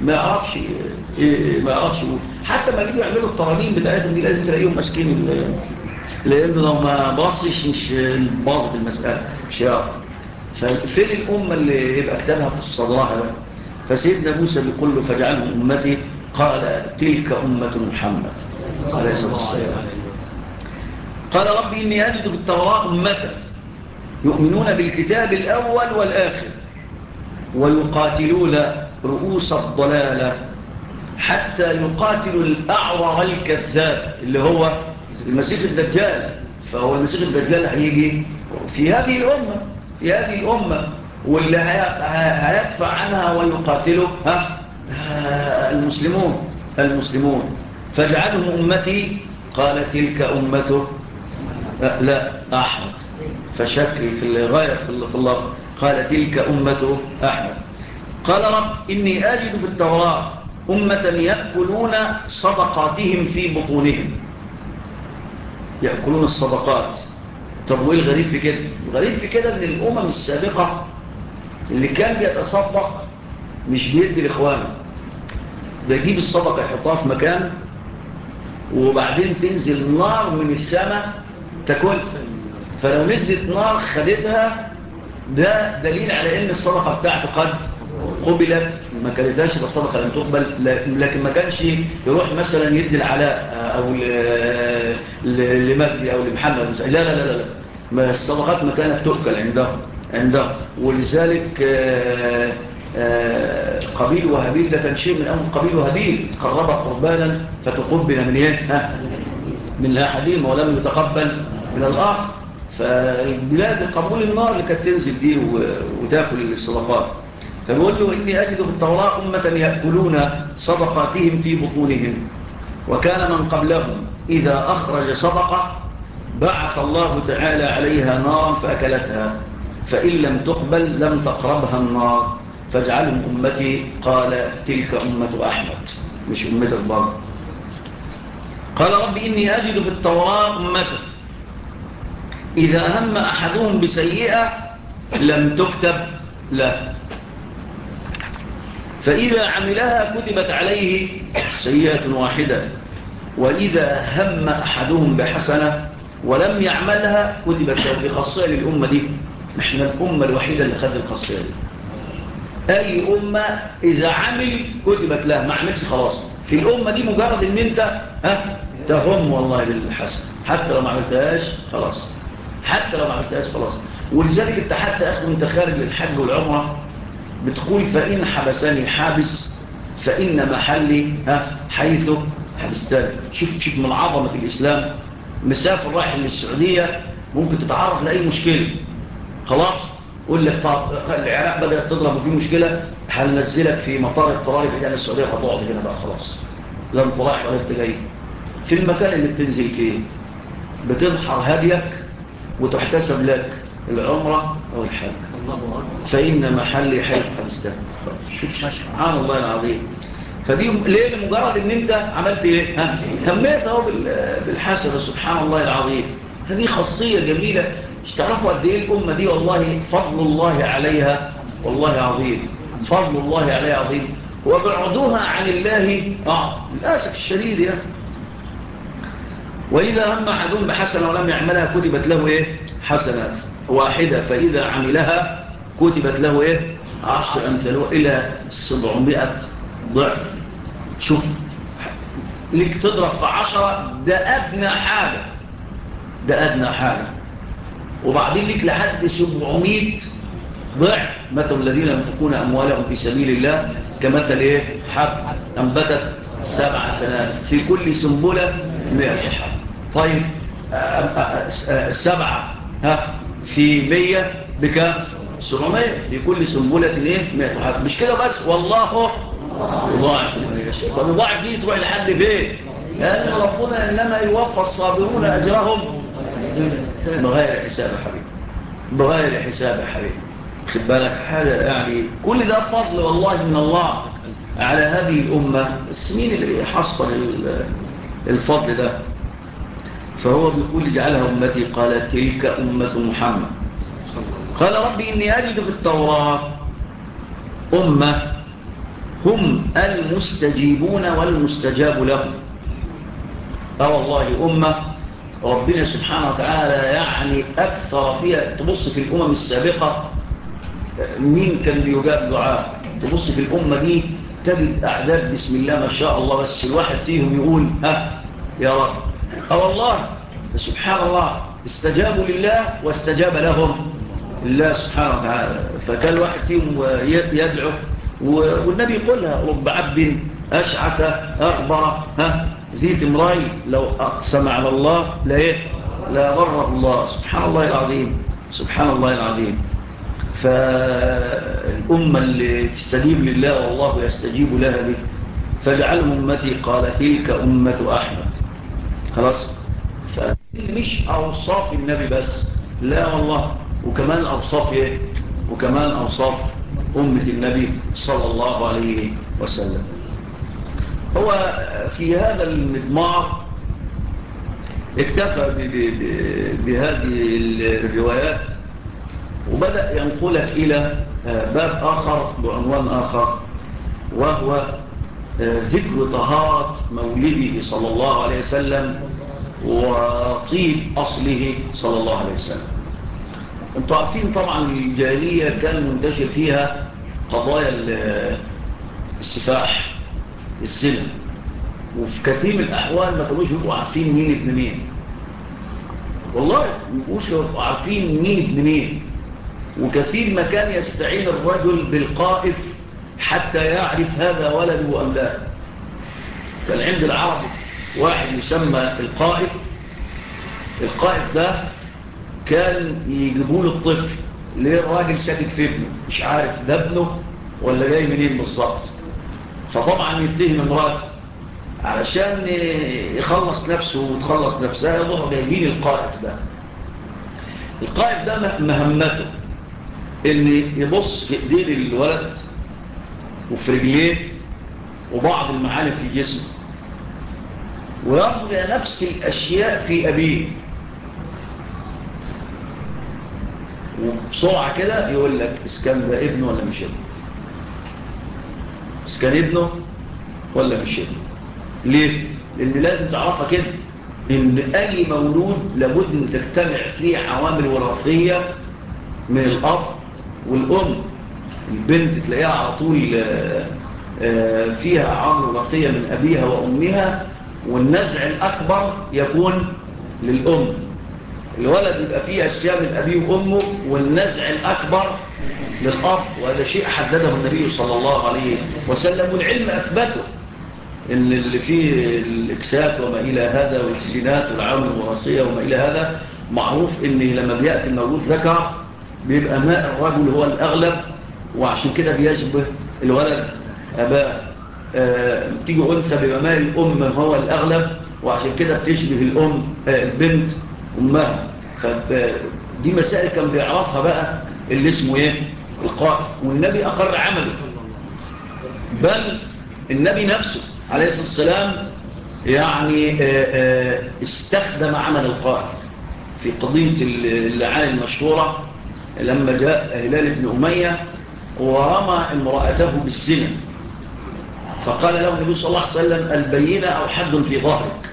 ما يعرفش ما يعرفش. حتى ما يجوا يعملوا الترانيم بتاعتهم دي لازم تلاقيهم ماسكين، لأنه لو ما باصش مش باظت المسألة، مش يعرف. ففين الأمة اللي يبقى كتابها في الصدراء ده؟ فسيدنا موسى بيقول له فاجعلهم أمتي، قال تلك أمة محمد عليه الصلاة والسلام. قال رب إني أجد في التوراة أمة يؤمنون بالكتاب الأول والآخر ويقاتلون رؤوس الضلالة حتى يقاتلوا الأعور الكذاب اللي هو المسيح الدجال. فهو المسيح الدجال هيجي في هذه الأمة، في هذه الأمة، واللي هيدفع عنها ويقاتله المسلمون. فاجعلهم أمتي، قال تلك أمته لا أحمد، فشكل في الغاية في الله، قال تلك أمته أحمد. قال رب إني أجد في التوراة أمة يأكلون صدقاتهم في بطونهم، يأكلون الصدقات. طب وإيه الغريب في كده؟ الغريب في كده أن الأمم السابقة اللي كان بيتصدق مش بيدي لإخوانه، بيجيب الصدقة يحطها في مكان وبعدين تنزل نار من السماء تاكل. فلو نزلت نار خدتها ده دليل على ان الصدقة بتاعته قد قبلت. ما كانتهاش الصدقة لم تقبل، لكن ما كانش يروح مثلا يدي العلاء او لمجدي او لمحمد، لا لا لا لا، ما الصدقات ما كانت تؤكل عندهم. ولذلك قبيل وهابيل ده كان شيء من أمر قبيل وهابيل، قرب قربانا فتقبل من ايه من أحدهم ولم يتقبل من الآخر. فبلاد قبول النار اللي كانت تنزل دي وتاكل الصدقات. فبيقول له إني أجد في التوراة أمة يأكلون صدقاتهم في بطونهم، وكان من قبلهم إذا أخرج صدقة بعث الله تعالى عليها نارا فأكلتها، فإن لم تقبل لم تقربها النار، فاجعلهم أمتي، قال تلك أمة أحمد مش أمة البر. قال رب إني أجد في التوراة أمة إذا هم أحدهم بسيئة لم تكتب له، فإذا عملها كتبت عليه سيئة واحدة، وإذا هم أحدهم بحسنة ولم يعملها كتبت له. بخاصية للأمة دي، نحن الأمة الوحيدة اللي خذ الخاصية دي. أي أمة إذا عمل كتبت له، ما عملش خلاص. في الأمة دي مجرد إن أنت تهم والله بالحسن، حتى لو ما عملتهاش خلاص، حتى لو ما عملتهاش خلاص. ولذلك أنت حتى أخذ أنت خارج للحج والعمرة بتقول فإن حبسني حابس فإن محلي حيث حبستاني. شوف من عظمة الإسلام، مسافر رايح للسعودية ممكن تتعرض لأي مشكلة، خلاص قول لك طب العراق بدأت تضرب وفي مشكلة، هننزلك في مطار اضطراري بعيد عن السعودية، هتقعد هنا بقى خلاص، لا انت رايح ولا انت جاي. في المكان اللي بتنزل فيه بتنحر هديك وتحتسب لك العمرة أو الحج، فإن محلي حيث حبستان. سبحان الله العظيم. فدي ليه؟ لمجرد ان انت عملت ايه؟ هميت اهو بالحسنة. سبحان الله العظيم. هذه خاصية جميلة. مش تعرفوا قد ايه الأمة دي والله فضل الله عليها والله عظيم، فضل الله عليها عظيم. وبعدوها عن الله للأسف الشديد يعني. وإذا هم أحدهم بحسنة ولم يعملها كتبت له إيه؟ حسنة واحدة، فإذا عملها كتبت له إيه؟ 10 أمثاله إلى 700 ضعف. شوف لك تضرب في 10، ده أدنى حاجة، ده أدنى حاجة. وبعدين لك لحد 700 ضعف. مثل الذين ينفقون أموالهم في سبيل الله كمثل إيه؟ حب أنبتت 7 سنابل في كل سنبلة 100 حب. طيب 7 في 100 بكام؟ 700 في كل سنبلة 100 حب. مش كده بس، والله يضاعف لمن يشاء. طب يضاعف دي تروح لحد فين؟ لأن ربنا إنما يوفى الصابرون أجرهم بغير حساب يا حبيبي، بغير حساب يا حبيبي. خد بالك حاجة يعني. كل ده فضل والله من الله على هذه الأمة. السنين اللي حصل الفضل ده. فهو بيقول اجعلها أمتي، قال تلك أمة محمد. قال ربي إني أجد في التوراة أمة هم المستجيبون والمستجاب لهم. والله أمة ربنا سبحانه وتعالى يعني أكثر فيها. تبص في الأمم السابقة مين كان بيجاب دعاء؟ تبص في الأمة دي تجد أعداد بسم الله ما شاء الله، بس الواحد فيهم يقول يا رب. والله فسبحان الله استجابوا لله واستجاب لهم الله سبحانه وتعالى. فكان الواحد فيهم يدعو، والنبي يقولها: رب عبد أشعث أغبر ذي تمرين لو أقسم على الله لا بر الله. سبحان الله العظيم، سبحان الله العظيم. فالأمة اللي تستجيب لله والله يستجيب لها به. فاجعلهم أمتي قال تلك أمة أحمد. خلاص. فمش أوصاف النبي بس، لا والله، وكمان أوصاف وكمان أوصاف أمة النبي صلى الله عليه وسلم. هو في هذا المضمار اكتفى بهذه الروايات، وبدأ ينقلك إلى باب آخر بعنوان آخر، وهو ذكر طهارة مولده صلى الله عليه وسلم وطيب أصله صلى الله عليه وسلم. انتوا عارفين طبعا الجاهلية كان منتشر فيها قضايا السفاح، الزنا، وفي كثير من الأحوال ما كانوش بيبقوا عارفين مين ابن مين. والله ما بيبقوش عارفين مين ابن مين. وكثير ما كان يستعين الرجل بالقائف حتى يعرف هذا ولده أم لا. كان عند العرب واحد يسمى القائف. القائف ده كان يجيبوا له الطفل، ليه الراجل شاكك في ابنه، مش عارف ده ابنه ولا جاي منين بالظبط. فطبعا يتهم امراته علشان يخلص نفسه وتخلص نفسها، يروحوا جايبين القائف ده. القائف ده مهمته ان يبص في ايدين الولد وفي رجليه وبعض المعالم في جسمه، وينظر الى نفس الاشياء في ابيه، وبسرعه كده يقول لك اسكان ده ابنه ولا مش ابنه، اسكان ابنه ولا مش ابنه. ليه؟ لان لازم تعرفها كده، ان اي مولود لابد ان تجتمع فيه عوامل وراثيه من الاب والام. البنت تلاقيها على طول فيها عوامل وراثيه من ابيها وامها، والنزع الاكبر يكون للام. الولد يبقى فيه اشياء من ابيه وامه، والنزع الاكبر للاب. وهذا شيء حدده النبي صلى الله عليه وسلم، والعلم اثبته ان اللي فيه الاكسات وما الى هذا والجينات والعوامل الوراثيه وما الى هذا، معروف ان لما بياتي المولود ذكر بيبقى ماء الرجل هو الاغلب، وعشان كده بيشبه الولد اباه. تيجي انثى بيبقى ماء الام هو الاغلب، وعشان كده بتشبه الام البنت امها. فدي مسائل كان بيعرفها بقى اللي اسمه القائف. والنبي اقر عمله، بل النبي نفسه عليه الصلاة والسلام يعني استخدم عمل القائف في قضية اللعان المشهورة، لما جاء هلال بن أمية ورمى امرأته بالزنا، فقال له النبي صلى الله عليه وسلم: البينة أو حد في ظهرك؟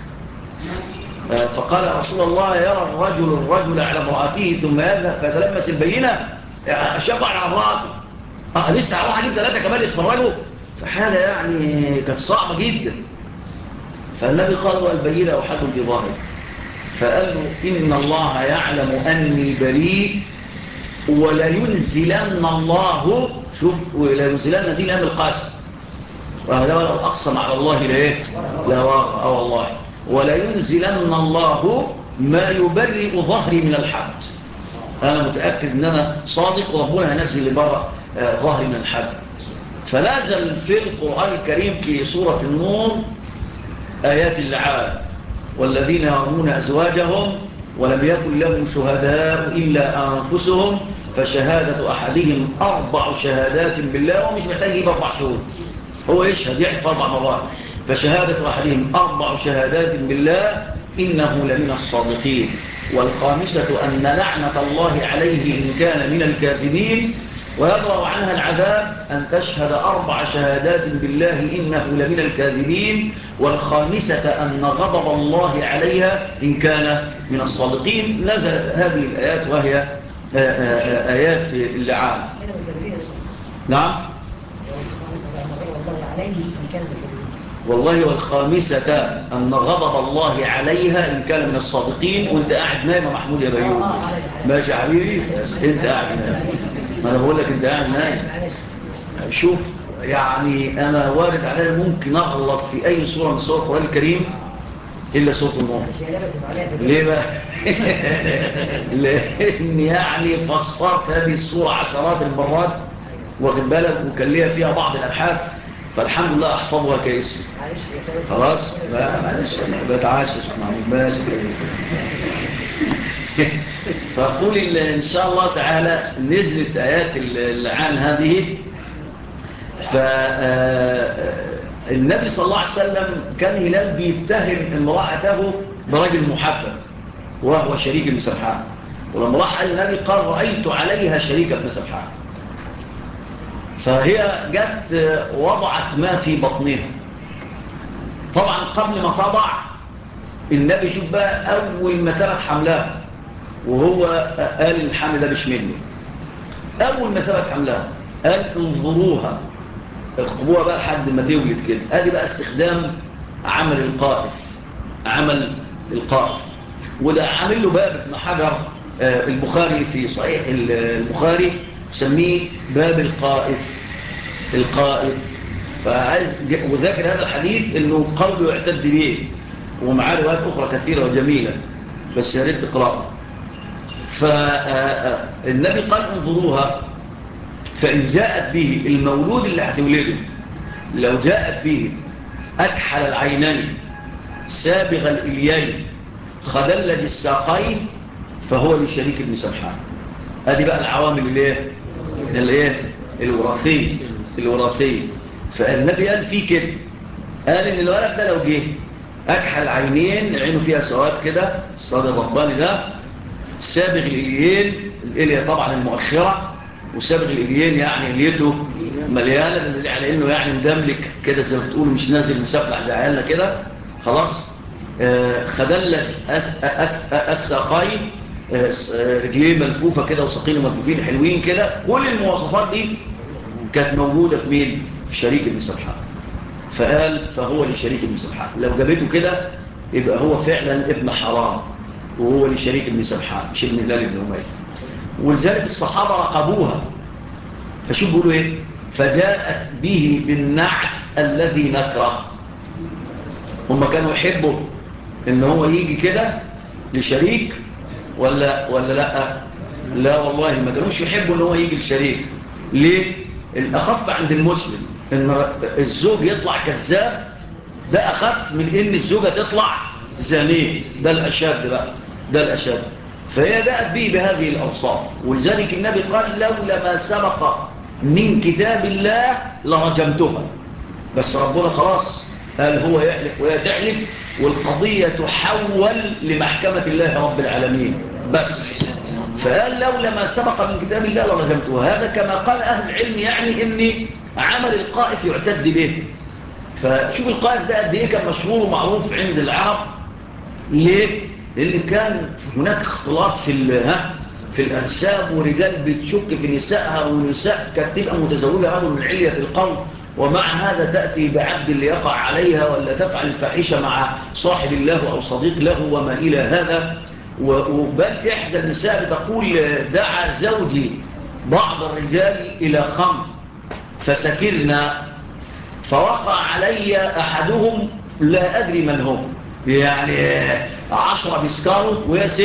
فقال رسول الله: يرى الرجل على امرأته ثم يذهب فتلمس البينة، شفع على امرأته، لسه هروح اجيب 3 كمان يتفرجوا. فحاجة يعني كانت صعبة جدا. فالنبي قال له: البينة أو حد في ظهرك؟ فقال له: إن الله يعلم أني بريء، ولا ينزلن الله، شوف، ولا ينزلن دي لام القاسم، وهذا ولو أقسم على الله لا والله، ولا ينزلن الله ما يبرئ ظهري من الحد. أنا متأكد أن أنا صادق، وربنا هنزل لبرأ ظهري من الحد. فلازم في القرآن الكريم في سورة النور آيات اللعان: والذين يرمون أزواجهم ولم يكن لهم شهداء إلا أنفسهم فشهادة أحدهم 4 شهادات بالله. ومش محتاج يجيب 4 شهود، هو يشهد يعرف 4 مرات. فشهادة أحدهم 4 شهادات بالله إنه لمن الصادقين. والخامسة أن لعنة الله عليه إن كان من الكاذبين. ويدرأ عنها العذاب أن تشهد 4 شهادات بالله إنه لمن الكاذبين، والخامسة أن غضب الله عليها إن كان من الصادقين. نزلت هذه الآيات وهي آيات اللعان. نعم. والله والخامسة أن غضب الله عليها إن كان من الصادقين. وانت قاعد نايم يا محمود يا بيوم؟ ماشي يا حبيبي، بس انت قاعد نايم. ما انا بقول لك انت قاعد نايم. شوف يعني انا وارد علي ممكن اغلط في اي سورة من سور القرآن الكريم الا سورة النور. ليه بقى؟ لان يعني فسرت هذه السورة عشرات المرات، واخد بالك، وكان ليها فيها بعض الابحاث، فالحمد لله احفظها كاسم. خلاص معلش بتعاشش ماشي. فقول ان شاء الله تعالى نزلت ايات اللعان هذه. فالنبي صلى الله عليه وسلم كان هلال بيتهم امرأته برجل محبب وهو شريك ابن سبحان، ولما راح قال النبي قال رأيت عليها شريك ابن سبحان، فهي جت وضعت ما في بطنها. طبعا قبل ما تضع النبي شوف بقى أول ما ثبت حملها، وهو قال الحمل ده مش مني. أول ما ثبت حملها قال انظروها، ارقبوها بقى لحد ما تولد كده. ادي بقى استخدام عمل القائف، عمل القائف، وده عامل له باب ابن حجر البخاري في صحيح البخاري سميه باب القائف. فعايز وذاكر هذا الحديث انه قوله يعتد به، ومعاه روايات اخرى كثيره وجميله، بس يا ريت تقراها. فالنبي قال انظروها، فإن جاءت به المولود اللي هتولده، لو جاءت به أكحل العينين سابغ الإليين خدلج الساقين فهو لشريك ابن سبحان. هذه بقى العوامل الوراثية. فالنبي قال فيه كده، قال إن الولد ده لو جه أكحل العينين، عينه فيها سواد كده، السواد الرباني ده، سابغ الإليين، الإلية طبعا المؤخرة، وسابغ الإليين يعني إليته مليانة على إنه يعني مدملك كده زي ما بتقولوا، مش نازل مسفلح زي عيالنا كده. خلاص. خدلج الساقين، رجلين ملفوفة كده وساقين ملفوفين حلوين كده. كل المواصفات دي كانت موجودة في مين؟ في شريك ابن سبحان. فقال فهو لشريك ابن سبحان. لو جابته كده يبقى هو فعلا ابن حرام، وهو لشريك ابن سبحان مش ابن هلال بن أمية. ولذلك الصحابة رقبوها، فشوف بيقولوا ايه؟ فجاءت به بالنعت الذي نكره. هم كانوا يحبوا ان هو يجي كده لشريك ولا لا والله ما كانوش يحبوا ان هو يجي لشريك. ليه؟ الاخف عند المسلم ان الزوج يطلع كذاب، ده اخف من ان الزوجة تطلع زانية. ده الاشد بقى، ده الاشد. فهي جاءت به بهذه الأوصاف. ولذلك النبي قال لولا ما سبق من كتاب الله لرجمتها. بس ربنا خلاص قال هو يحلف وهي تحلف، والقضية تحول لمحكمة الله رب العالمين بس. فقال لولا ما سبق من كتاب الله لرجمتها. هذا كما قال أهل العلم يعني إن عمل القائف يعتد به. فشوف القائف ده قد إيه كان مشهور ومعروف عند العرب. ليه؟ اللي كان هناك اختلاط في الأنساب، ورجال بتشك في نسائها، ونساء كانت تبقى متزوجة رجل من علية القوم، ومع هذا تأتي بعبد اللي يقع عليها، ولا تفعل الفاحشة مع صاحب الله أو صديق له وما إلى هذا. وبل إحدى النساء بتقول دعا زوجي بعض الرجال إلى خمر فسكرنا، فوقع علي أحدهم لا أدري من هو، يعني 10 بيسكاروا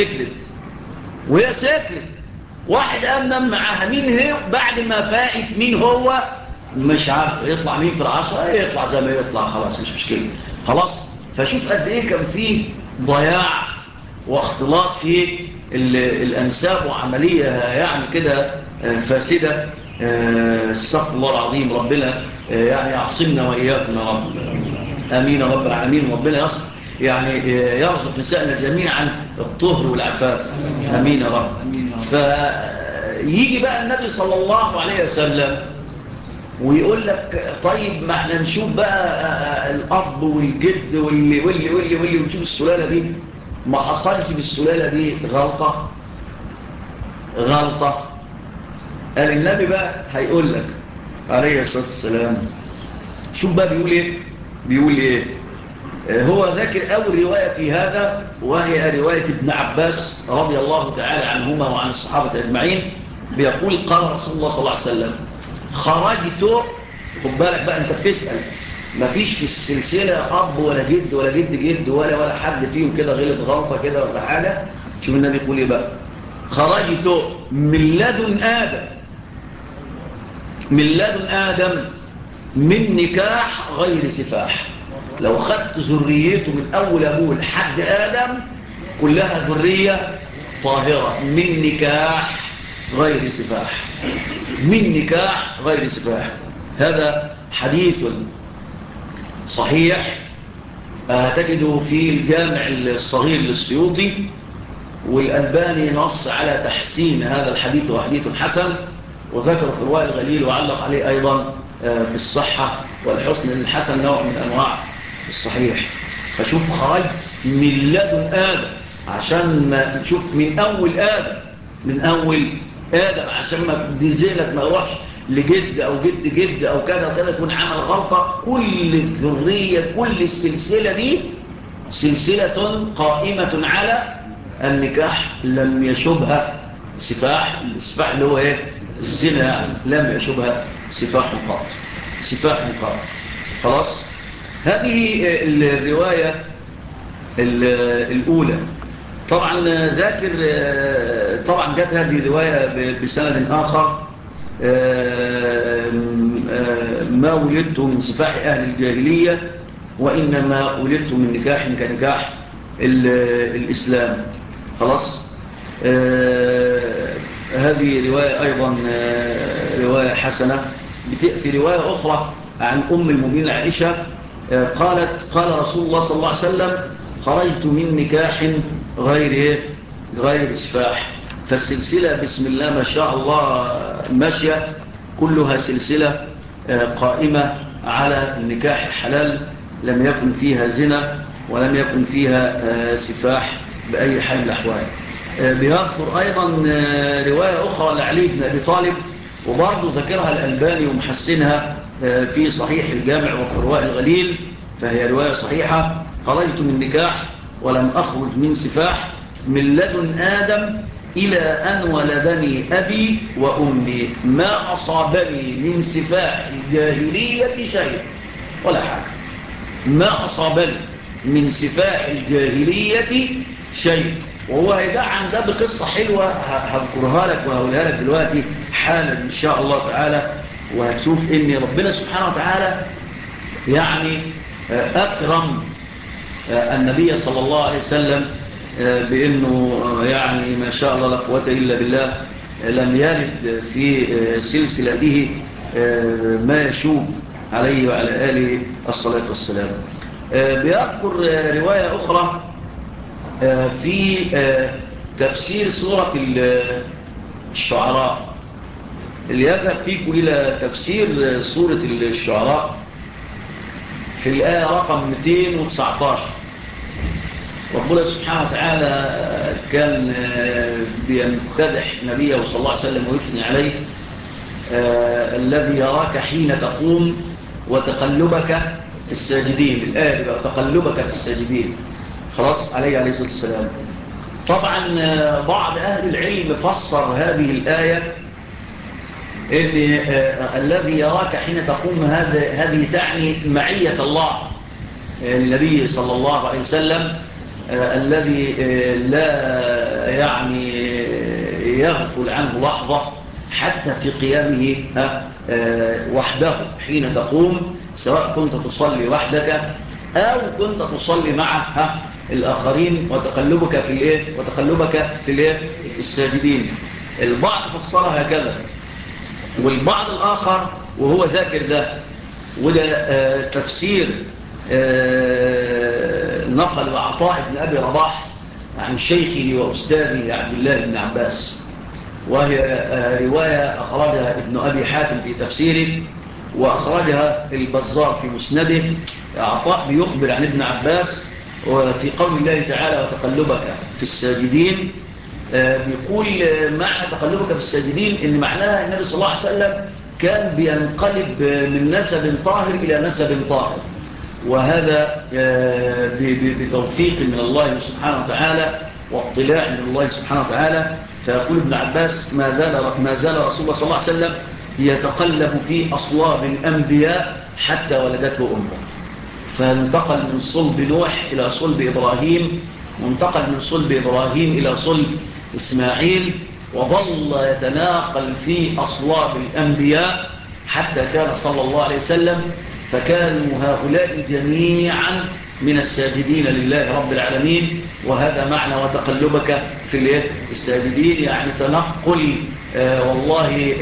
وهي سكرت. واحد قام معاها مين هي، بعد ما فاقت مين هو مش عارف، يطلع مين في 10 يطلع زي ما يطلع، خلاص مش مشكلة خلاص. فشوف قد ايه كان فيه ضياع واختلاط في الأنساب، وعملية يعني كده فاسدة. استغفر الله العظيم، ربنا يعني يعصمنا وإياكم يا رب، آمين يا رب العالمين. ربنا يصل يعني يرزق نسائنا جميعا الطهر والعفاف، آمين يا رب. يجي بقى النبي صلى الله عليه وسلم ويقول لك طيب ما احنا نشوف بقى الأب والجد واللي ونشوف السلالة دي ما حصلش بالسلالة دي غلطة. قال النبي بقى هيقول لك عليه الصلاة والسلام. شوف بقى بيقول ايه. هو ذاكر أول رواية في هذا، وهي رواية ابن عباس رضي الله تعالى عنهما وعن الصحابة أجمعين. بيقول قال رسول الله صلى الله عليه وسلم خرجت. خد بالك بقى أنت بتسأل، مفيش في السلسلة أب ولا جد ولا جد ولا حد فيهم كده غلط غلطة كده ولا حاجة. شوف النبي يقول ايه بقى. خرجت من لدن آدم من نكاح غير سفاح. لو خدت ذريته من أول أبوه لحد آدم كلها ذرية طاهرة من نكاح غير سفاح. هذا حديث صحيح تجده في الجامع الصغير للسيوطي، والألباني نص على تحسين هذا الحديث وحديث حسن، وذكر في الرواية الغليل وعلق عليه أيضا في الصحة والحسن. الحسن نوع من أنواع الصحيح. فشوف خرج من لدن آدم عشان ما نشوف من أول آدم عشان ما ديزيلك ما يروحش لجد أو جد أو كذا وكذا تكون عمل غلطة. كل الذرية كل السلسلة دي سلسلة قائمة على النكاح لم يشبها سفاح. السفاح اللي هو ايه؟ الزنا يعني. لم يشبها سفاح قط. خلاص. هذه الرواية الأولى. طبعا ذاكر طبعا جاءت هذه الرواية بسند آخر. ما ولدت من سفاح أهل الجاهلية وإنما ولدت من نكاح كنكاح الإسلام. خلاص. هذه رواية أيضا رواية حسنة. في رواية أخرى عن أم المؤمنين عائشة قالت قال رسول الله صلى الله عليه وسلم خرجت من نكاح غير سفاح. فالسلسلة بسم الله ما شاء الله ماشية كلها سلسلة قائمة على النكاح الحلال، لم يكن فيها زنا ولم يكن فيها سفاح بأي حال من الأحوال. بيذكر أيضا رواية أخرى لعلي بن أبي طالب، وبرضه ذكرها الألباني ومحسنها في صحيح الجامع وفي الرواء الغليل، فهي رواية صحيحة. خرجت من نكاح ولم أخرج من سفاح من لدن آدم إلى أن ولدني أبي وأمي ما أصابني من سفاح الجاهلية شيء ولا حاجة. ما أصابني من سفاح الجاهلية شيء. وهو هيدعم ده بقصة حلوة هذكرها لك وهقولها لك دلوقتي حالا إن شاء الله تعالى، وهتشوف إن ربنا سبحانه وتعالى يعني أكرم النبي صلى الله عليه وسلم بأنه يعني ما شاء الله لا قوة إلا بالله لم يرد في سلسلته ما يشوب عليه وعلى آله الصلاة والسلام. بيذكر رواية أخرى في تفسير سورة الشعراء. اللي يذهب فيكم إلى تفسير سورة الشعراء في الآية رقم 219 ربنا سبحانه وتعالى كان بيمتدح نبيه صلى الله عليه وسلم ويثني عليه الذي يراك حين تقوم وتقلبك في الساجدين. الآية بقى تقلبك في الساجدين. خلاص عليه الصلاة والسلام. طبعا بعض أهل العلم فسر هذه الآية إن الذي يراك حين تقوم هذه تعني معية الله النبي صلى الله عليه وسلم الذي لا يعني يغفل عنه لحظة حتى في قيامه وحده حين تقوم، سواء كنت تصلي وحدك أو كنت تصلي مع الآخرين وتقلبك في الساجدين. البعض فسرها هكذا، والبعض الآخر وهو ذاكر ده وده تفسير نقل عطاء بن أبي رباح عن شيخه وأستاذه عبد الله بن عباس وهي رواية أخرجها ابن أبي حاتم في تفسيره، وأخرجها البزار في مسنده. عطاء بيخبر عن ابن عباس وفي قول الله تعالى وتقلبك في الساجدين، بيقول معنى تقلبك في الساجدين إن معناها النبي صلى الله عليه وسلم كان بينقلب من نسب طاهر إلى نسب طاهر، وهذا بتوفيق من الله سبحانه وتعالى واطلاع من الله سبحانه وتعالى. فيقول ابن عباس ما زال رسول الله صلى الله عليه وسلم يتقلب في أصلاب الأنبياء حتى ولدته أمه، فانتقل من صلب نوح إلى صلب إبراهيم، وانتقل من صلب إبراهيم إلى صلب إسماعيل، وظل يتناقل في أصلاب الأنبياء حتى كان صلى الله عليه وسلم، فكانوا هؤلاء جميعا من الساجدين لله رب العالمين. وهذا معنى وتقلبك في الساجدين، يعني تنقل والله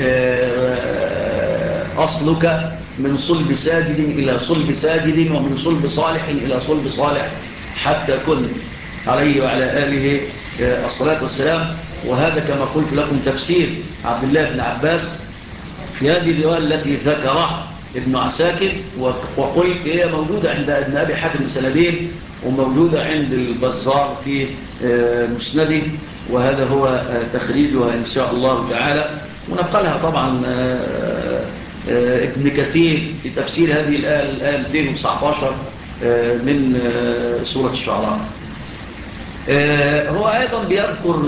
أصلك من صلب ساجد إلى صلب ساجد، ومن صلب صالح إلى صلب صالح، حتى كنت عليه وعلى آله الصلاة والسلام. وهذا كما قلت لكم تفسير عبد الله بن عباس في هذه الرواية التي ذكرها ابن عساكر، وقلت هي موجودة عند ابن أبي حاتم بسندين، وموجودة عند البزار في مسنده، وهذا هو تخريجها إن شاء الله تعالى. ونقلها طبعا ابن كثير في تفسير هذه الآية 219 من سورة الشعراء. هو أيضا بيذكر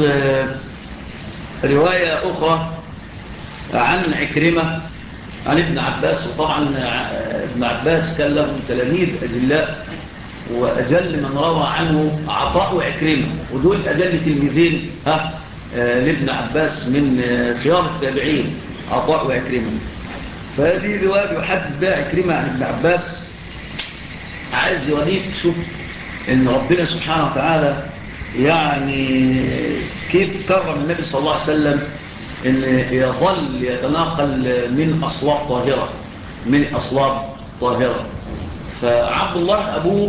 رواية أخرى عن عكرمة عن ابن عباس. وطبعا ابن عباس كان له تلاميذ أجلاء، وأجل من روى عنه عطاء وعكرمة، ودول أجل تلميذين لابن عباس من خيار التابعين، عطاء وعكرمة. فهذه رواية يحدث بها عكرمة عن ابن عباس، عايز يوريك شوف إن ربنا سبحانه وتعالى يعني كيف كرم النبي صلى الله عليه وسلم إن يظل يتناقل من أصلاب طاهرة، من أصلاب طاهرة. فعبد الله أبوه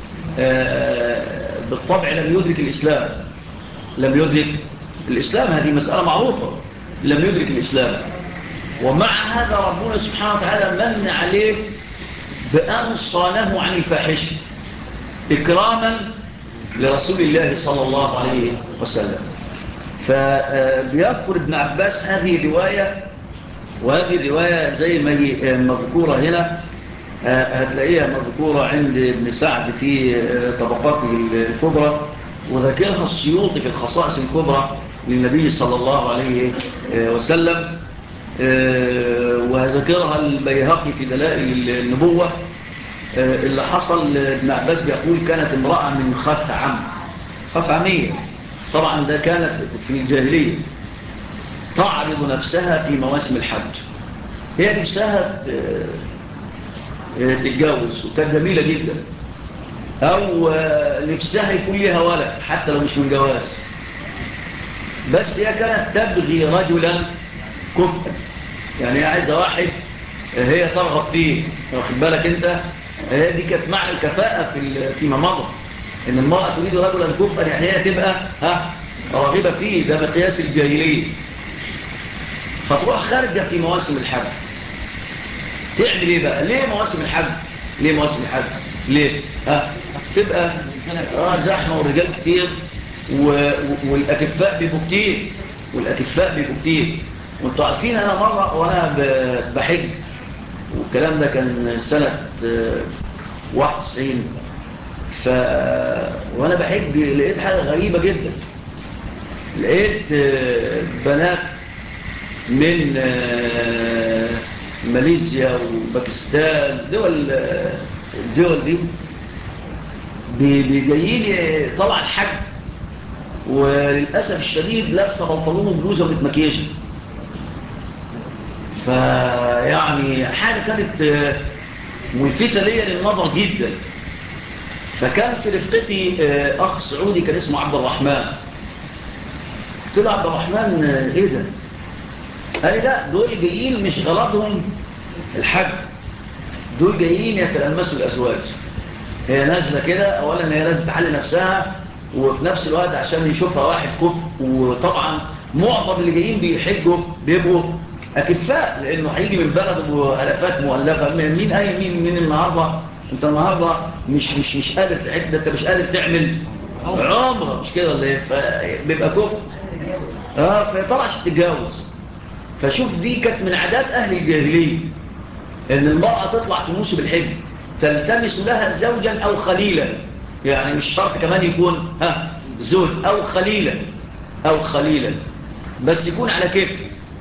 بالطبع لم يدرك الإسلام، لم يدرك الإسلام، هذه مسألة معروفة، لم يدرك الإسلام. ومع هذا ربنا سبحانه وتعالى من عليه بأن صانه عن الفاحشة إكراما لرسول الله صلى الله عليه وسلم. فبيذكر ابن عباس هذه الرواية، وهذه الرواية زي ما هي مذكورة هنا هتلاقيها مذكورة عند ابن سعد في طبقاته الكبرى، وذكرها السيوطي في الخصائص الكبرى للنبي صلى الله عليه وسلم، وذكرها البيهقي في دلائل النبوة. اللي حصل ابن عباس بيقول كانت امرأة من خثعمية، طبعا ده كانت في الجاهلية، تعرض نفسها في مواسم الحج، هي نفسها تتجوز وكانت جميلة جدا، أو نفسها يكون لها ولد حتى لو مش من جواز، بس هي كانت تبغي رجلا كفءا، يعني هي عايزة واحد هي ترغب فيه، واخد بالك انت؟ هي دي كانت معنى الكفاءة فيما مضى، ان المرأة تريد رجلا كفءا، يعني هي تبقى راغبة فيه، ده مقياس الجاهلية. فتروح خارجة في مواسم الحج، تعمل ايه بقى؟ ليه مواسم الحج؟ ليه؟ تبقى زحمة والرجال كتير، والأكفاء بيبقوا كتير، وانتوا عارفين انا مرة وانا بحج، والكلام ده كان سنة 91، وانا بحج لقيت حاجة غريبة جدا، لقيت بنات من ماليزيا وباكستان، الدول دي بيجيين طلع الحج، وللأسف الشديد لابسه بنطلون وبلوزه ومتمكيجه. فيعني حاجة كانت ملفتة ليا للنظر جدا. فكان في رفقتي أخ سعودي كان اسمه عبد الرحمن، قلت له عبد الرحمن إيه ده؟ قال لي لا، دول جايين مش غرضهم الحج، دول جايين يتلمسوا الأزواج. هي نازلة كده، أولا هي لازم تحل نفسها، وفي نفس الوقت عشان يشوفها واحد كفء، وطبعا معظم اللي جايين بيحجوا بيبقوا أكفاء، لأنه هيجي من بلد وألفات مؤلفة. مين النهاردة؟ أنت النهاردة مش قادر تحج، ده أنت مش قادر تعمل عمره، مش كده ولا إيه؟ فبيبقى كفر. فيطلعش تتجاوز. فشوف دي كانت من عادات أهل الجاهلية، إن المرأة تطلع في موسم الحج تلتمس لها زوجا أو خليلا، يعني مش شرط كمان يكون زوج أو خليلا بس يكون على كيف.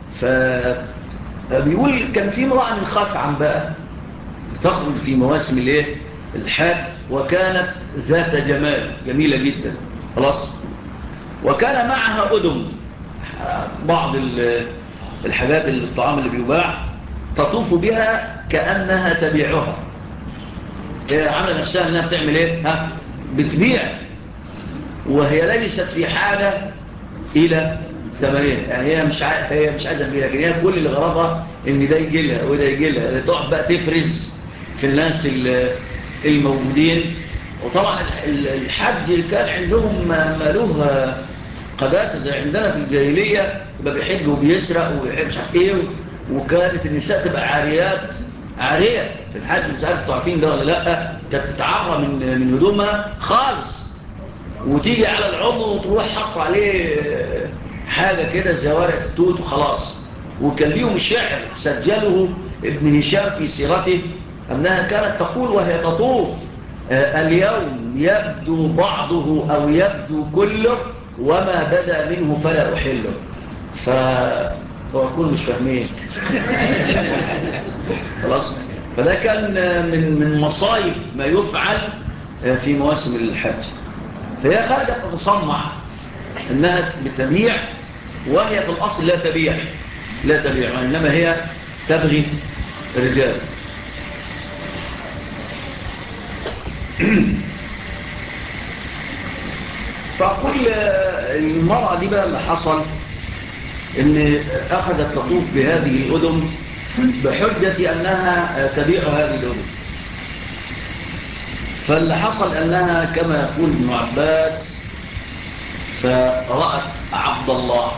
فبيقول كان في امرأة من خثعم بقى تخرج في مواسم الحج، وكانت ذات جمال جميلة جدا خلاص. وكان معها أدم، بعض الحاجات الطعام اللي بيباع تطوف بها كأنها تبيعها، عامله نفسها انها بتعمل ايه؟ بتبيع، وهي ليست في حاجة الى ثمنها، يعني هي مش عايزه تبيع، لكن هي كل اللي غرضها ان ده يجي لها وده يجي لها، تقعد بقى تفرز في الناس الموجودين. وطبعا الحج كان عندهم ما له قداسه زي عندنا في الجاهليه، يبقى بيحج وبيسرق ومش عارف ايه، وكانت النساء تبقى عاريه في الحج، مش عارف تعرفين ده ولا لا، كانت تتعرى من هدومها خالص، وتيجي على العضو وتروح حط عليه حاجة كده زوارع التوت وخلاص. وكان ليهم الشعر سجله ابن هشام في سيرته أنها كانت تقول وهي تطوف: اليوم يبدو بعضه أو يبدو كله، وما بدا منه فلا أحله. فأكون مش فاهمين خلاص. فده كان من مصايب ما يفعل في مواسم الحج. فهي خارجة تتصنع انها بتبيع، وهي في الاصل لا تبيع وانما هي تبغي الرجال. فكل المرأة دي بقى اللي حصل ان اخذت تطوف بهذه الأدم بحجة انها تبيع هذه الأدم. فاللي حصل انها كما يقول ابن عباس فرأت عبد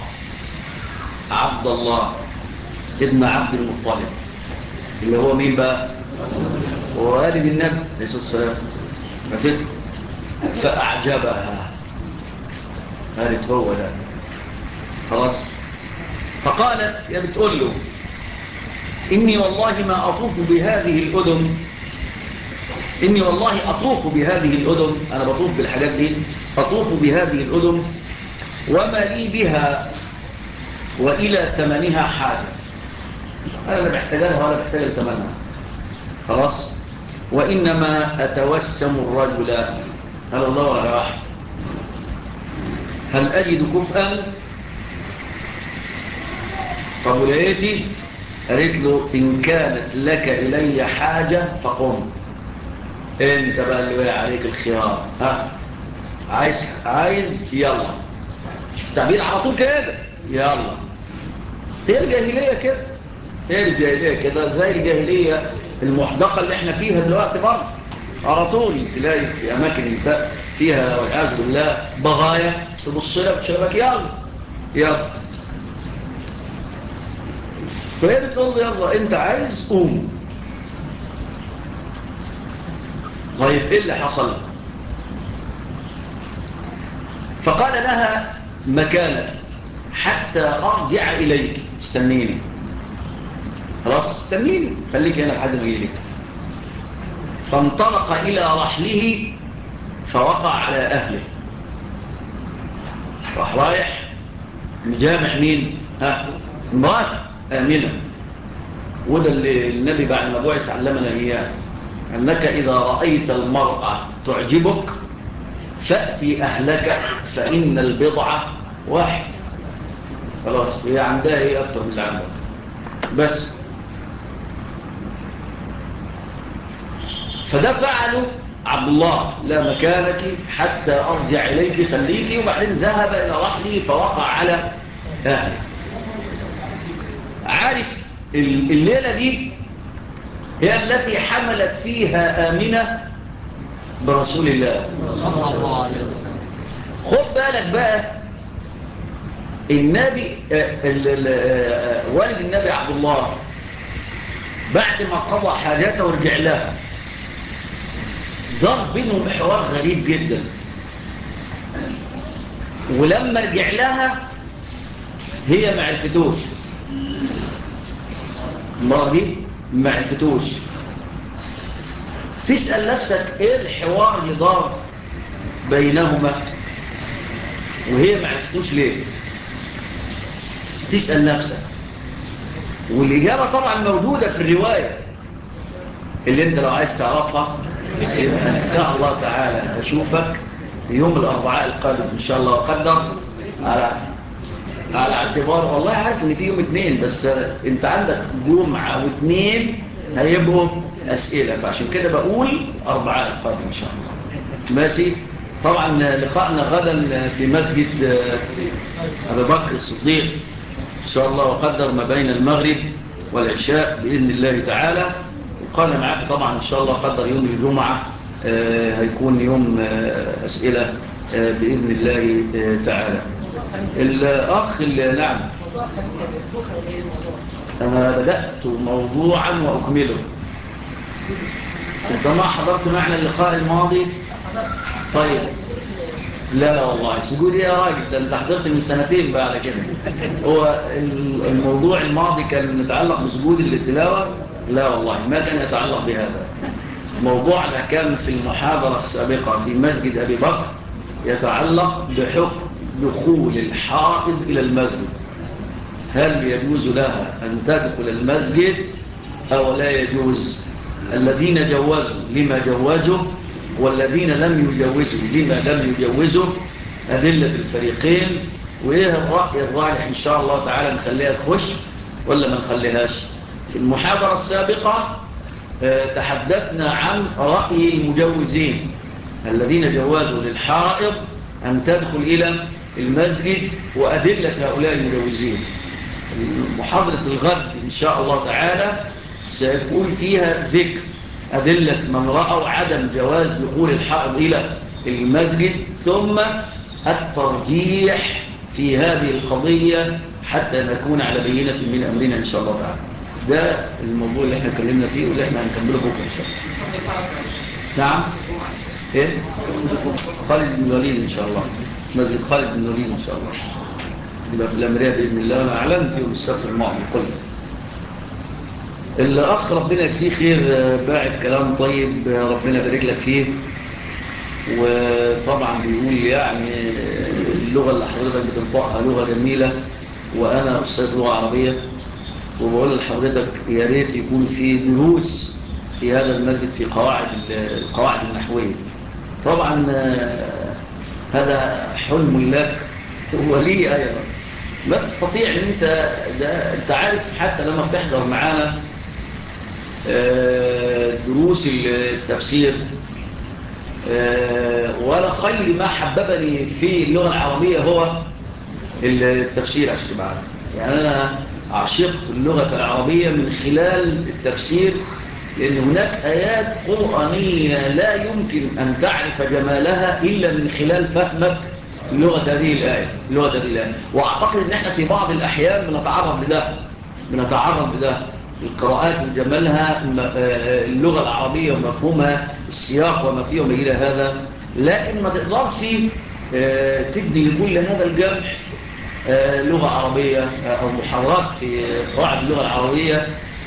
الله ابن عبد المطلب، اللي هو مين بقى؟ والد النبي عليه الصلاة والسلام. فأعجبها، قالت هو ده خلاص. فقالت، يا بتقول له: إني والله ما أطوف بهذه الأدم، إني والله أطوف بهذه الأدم، أنا بطوف بالحاجات دي، أطوف بهذه الأدم وما لي بها وإلى ثمنها حاجة، أنا لا بحتاج لها ولا بحتاج لثمنها خلاص. وإنما أتوسم الرجل، هل الله ولا واحد، هل أجد كفءا؟ طب ولقيتي؟ قالت له: إن كانت لك إلي حاجة فقم، انت بقى اللي بقى عليك الخيار، عايز يلا. شوف التعبير على طول كده، يلا. هي الجاهلية كده، زي الجاهلية المحدقة اللي احنا فيها دلوقتي برضه، على طول تلاقي في أماكن فيها والعياذ بالله بغايا، تبص لك وتشغلك يلا. فهي بتقول له: يلا انت عايز قوم. طيب ايه اللي حصل؟ فقال لها: مكانك حتى أرجع إليك، استنيني خلاص، استنيني خليك هنا لحد ما يجيلك. فانطلق إلى رحله فوقع على أهله، رايح مجامع مين؟ امرأة آمنة. وده اللي النبي بعد ما بعث علمنا إياه، أنك إذا رأيت المرأة تعجبك فأتي أهلك فإن البضعة واحد. خلاص، هي عندها ايه أكتر من اللي عندك بس. فده فعله عبد الله: لا مكانك حتى أرجع إليك، خليكي. وبعدين ذهب إلى رحله فوقع على أهله. عارف الليلة دي هي التي حملت فيها آمنة برسول الله صلى الله عليه وسلم. خد بالك بقى النبي والد النبي عبد الله بعد ما قضى حاجاته ورجع لها دار بينهم حوار غريب جدا. ولما رجع لها هي ما عرفتوش، المرة دي ما عرفتوش. تسأل نفسك ايه الحوار اللي دار بينهما وهي ما عرفتوش ليه؟ تسأل نفسك. والإجابة طبعا موجودة في الرواية اللي انت لو عايز تعرفها ان شاء الله تعالى اشوفك يوم الاربعاء القادم ان شاء الله وقدر على اعتبار والله عارف ان في يوم 2 بس انت عندك جمعة و2 هيبقوا اسئلة، فعشان كده بقول اربعاء القادم ان شاء الله. ماشي. طبعا لقاءنا غدا في مسجد ابي بكر الصديق ان شاء الله وقدر ما بين المغرب والعشاء باذن الله تعالى. وقال معاك طبعا ان شاء الله قدر يوم الجمعة هيكون يوم اسئلة باذن الله تعالى. الاخ نعم انا بدأت موضوعا واكمله. انت ما حضرت معنا اللقاء الماضي؟ طيب لا والله سجود يا راجل، ده انت حضرت من 2 بعد كده. هو الموضوع الماضي كان متعلق بسجود التلاوة؟ لا والله ما كان يتعلق بهذا. موضوعنا كان في المحاضرة السابقة في مسجد أبي بكر يتعلق بحكم دخول الحائض إلى المسجد. هل يجوز لها أن تدخل المسجد أو لا يجوز؟ الذين جوزوا لما جوزوا والذين لم يجوزوا لما لم يجوزوا، أدلة الفريقين. وإيه الرأي الراجح إن شاء الله تعالى، نخليها تخش ولا ما نخليهاش؟ في المحاضرة السابقة تحدثنا عن رأي المجوزين الذين جوازوا للحائض أن تدخل إلى المسجد وأدلة هؤلاء المجوزين. محاضرة الغد إن شاء الله تعالى سيكون فيها ذكر أدلة من رأوا عدم جواز دخول الحائض إلى المسجد، ثم الترجيح في هذه القضية حتى نكون على بينة من أمرنا إن شاء الله تعالى. ده الموضوع اللي احنا اتكلمنا فيه واللي احنا هنكمله بكره ان شاء الله. نعم ايه خالد بن الوليد ان شاء الله، مسجد خالد بن الوليد ان شاء الله يبقى في الامريه باذن الله. انا اعلنت يوم السبت الماضي قلت الاخ ربنا يجزيه خير باعت كلام طيب ربنا يبارك لك فيه. وطبعا بيقول يعني اللغه اللي حضرتك بتنطقها لغه جميله وانا استاذ لغه عربيه، وبقول لحضرتك يا ريت يكون في دروس في هذا المسجد في القواعد النحوية. طبعا هذا حلم لك ولي أيضا. ما تستطيع ان انت عارف حتى لما بتحضر معانا دروس التفسير ولا خير ما حببني في اللغة العربية هو التفسير. عشان تبقى عارف يعني أنا عشقت اللغة العربية من خلال التفسير، لأن هناك آيات قرآنية لا يمكن أن تعرف جمالها إلا من خلال فهمك لغة هذه الآية. وأعتقد أن احنا في بعض الأحيان بنتعرض لده القراءات وجمالها اللغة العربية ومفهومها السياق وما فيه وما إلى هذا، لكن ما تقدرش تدي لكل هذا الجمع لغة عربية أو محاضرات في قواعد اللغة العربية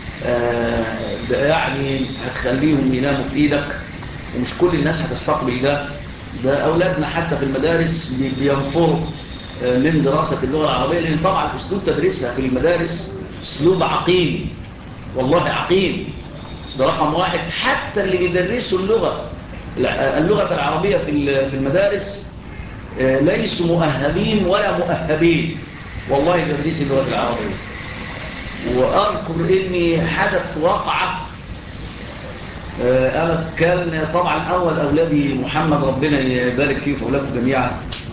يعني هتخليهم يناموا في إيدك، ومش كل الناس هتستقبل ده أولادنا حتى في المدارس بينفروا من دراسة اللغة العربية، لأن طبعا أسلوب تدريسها في المدارس أسلوب عقيم، والله عقيم. ده رقم 1. حتى اللي بيدرسوا اللغة العربية في المدارس ليسوا مؤهلين ولا مؤهبين والله تدريس اللغة العربية. وأذكر إني حدث واقعة أنا كان طبعا أول أولادي محمد ربنا يبارك فيه في أولادكم جميعا،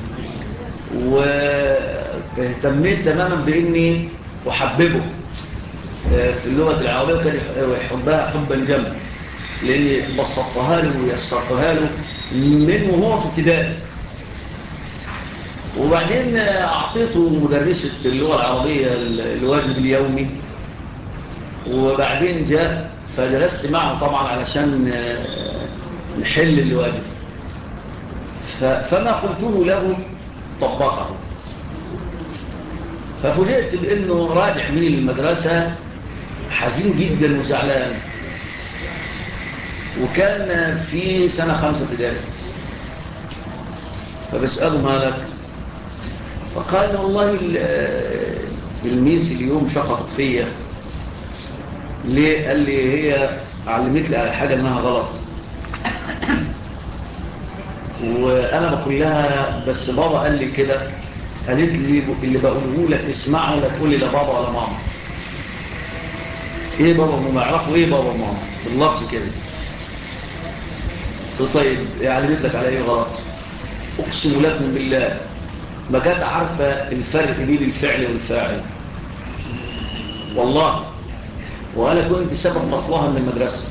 واهتميت تماما بإني أحببه في اللغة العربية، وكان يحبها حبا جما، لأني بسطتها له ويسرتها له من وهو في ابتدائي. وبعدين أعطيته مدرسة اللغة العربية الواجب اليومي، وبعدين جاء فجلست معه طبعا علشان نحل الواجب. فما قلته له طبقه. ففوجئت بأنه راجع من المدرسة حزين جدا وزعلان، وكان في سنة 5 ابتدائي. فبسأله مالك؟ فقال والله الميس اليوم شخصت فيا. ليه؟ قال لي هي علمت لي على حاجة انها غلط، وانا بقول لها بس بابا قال لي كده. قالت لي اللي بقوله لك تسمعه ولا تقول لي لا بابا ولا ماما. ايه بابا وماما؟ يعرفوا ايه بابا وماما باللفظ كده. طيب علمت لك على ايه غلط؟ اقسم لكم بالله ما كانت عارفه الفرق بين الفعل والفاعل والله، وانا كنت سبب فصلها من المدرسه.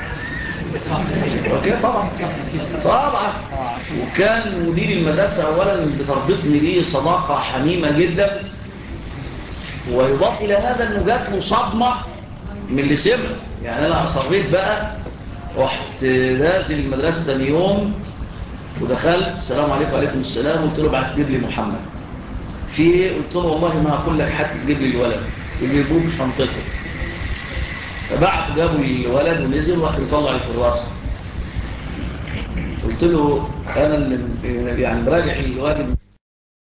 اوكي طبعا طبعا. وكان مدير المدرسه اولا بتربطني بيه صداقه حميمه جدا، ويضاف الى هذا انه جات له صدمه من اللي سمع. يعني انا اصريت بقى، رحت نازل المدرسه ثاني يوم ودخلت السلام عليكم وعليكم السلام، قلت له بعد تجيب لي محمد في ايه؟ قلت له والله ما هقول لك حتى تجيب لي الولد، يجيبوه بشنطته. فبعت جابوا الولد ونزل وراح يطلع الكراسه. قلت له انا اللي يعني براجع الواجب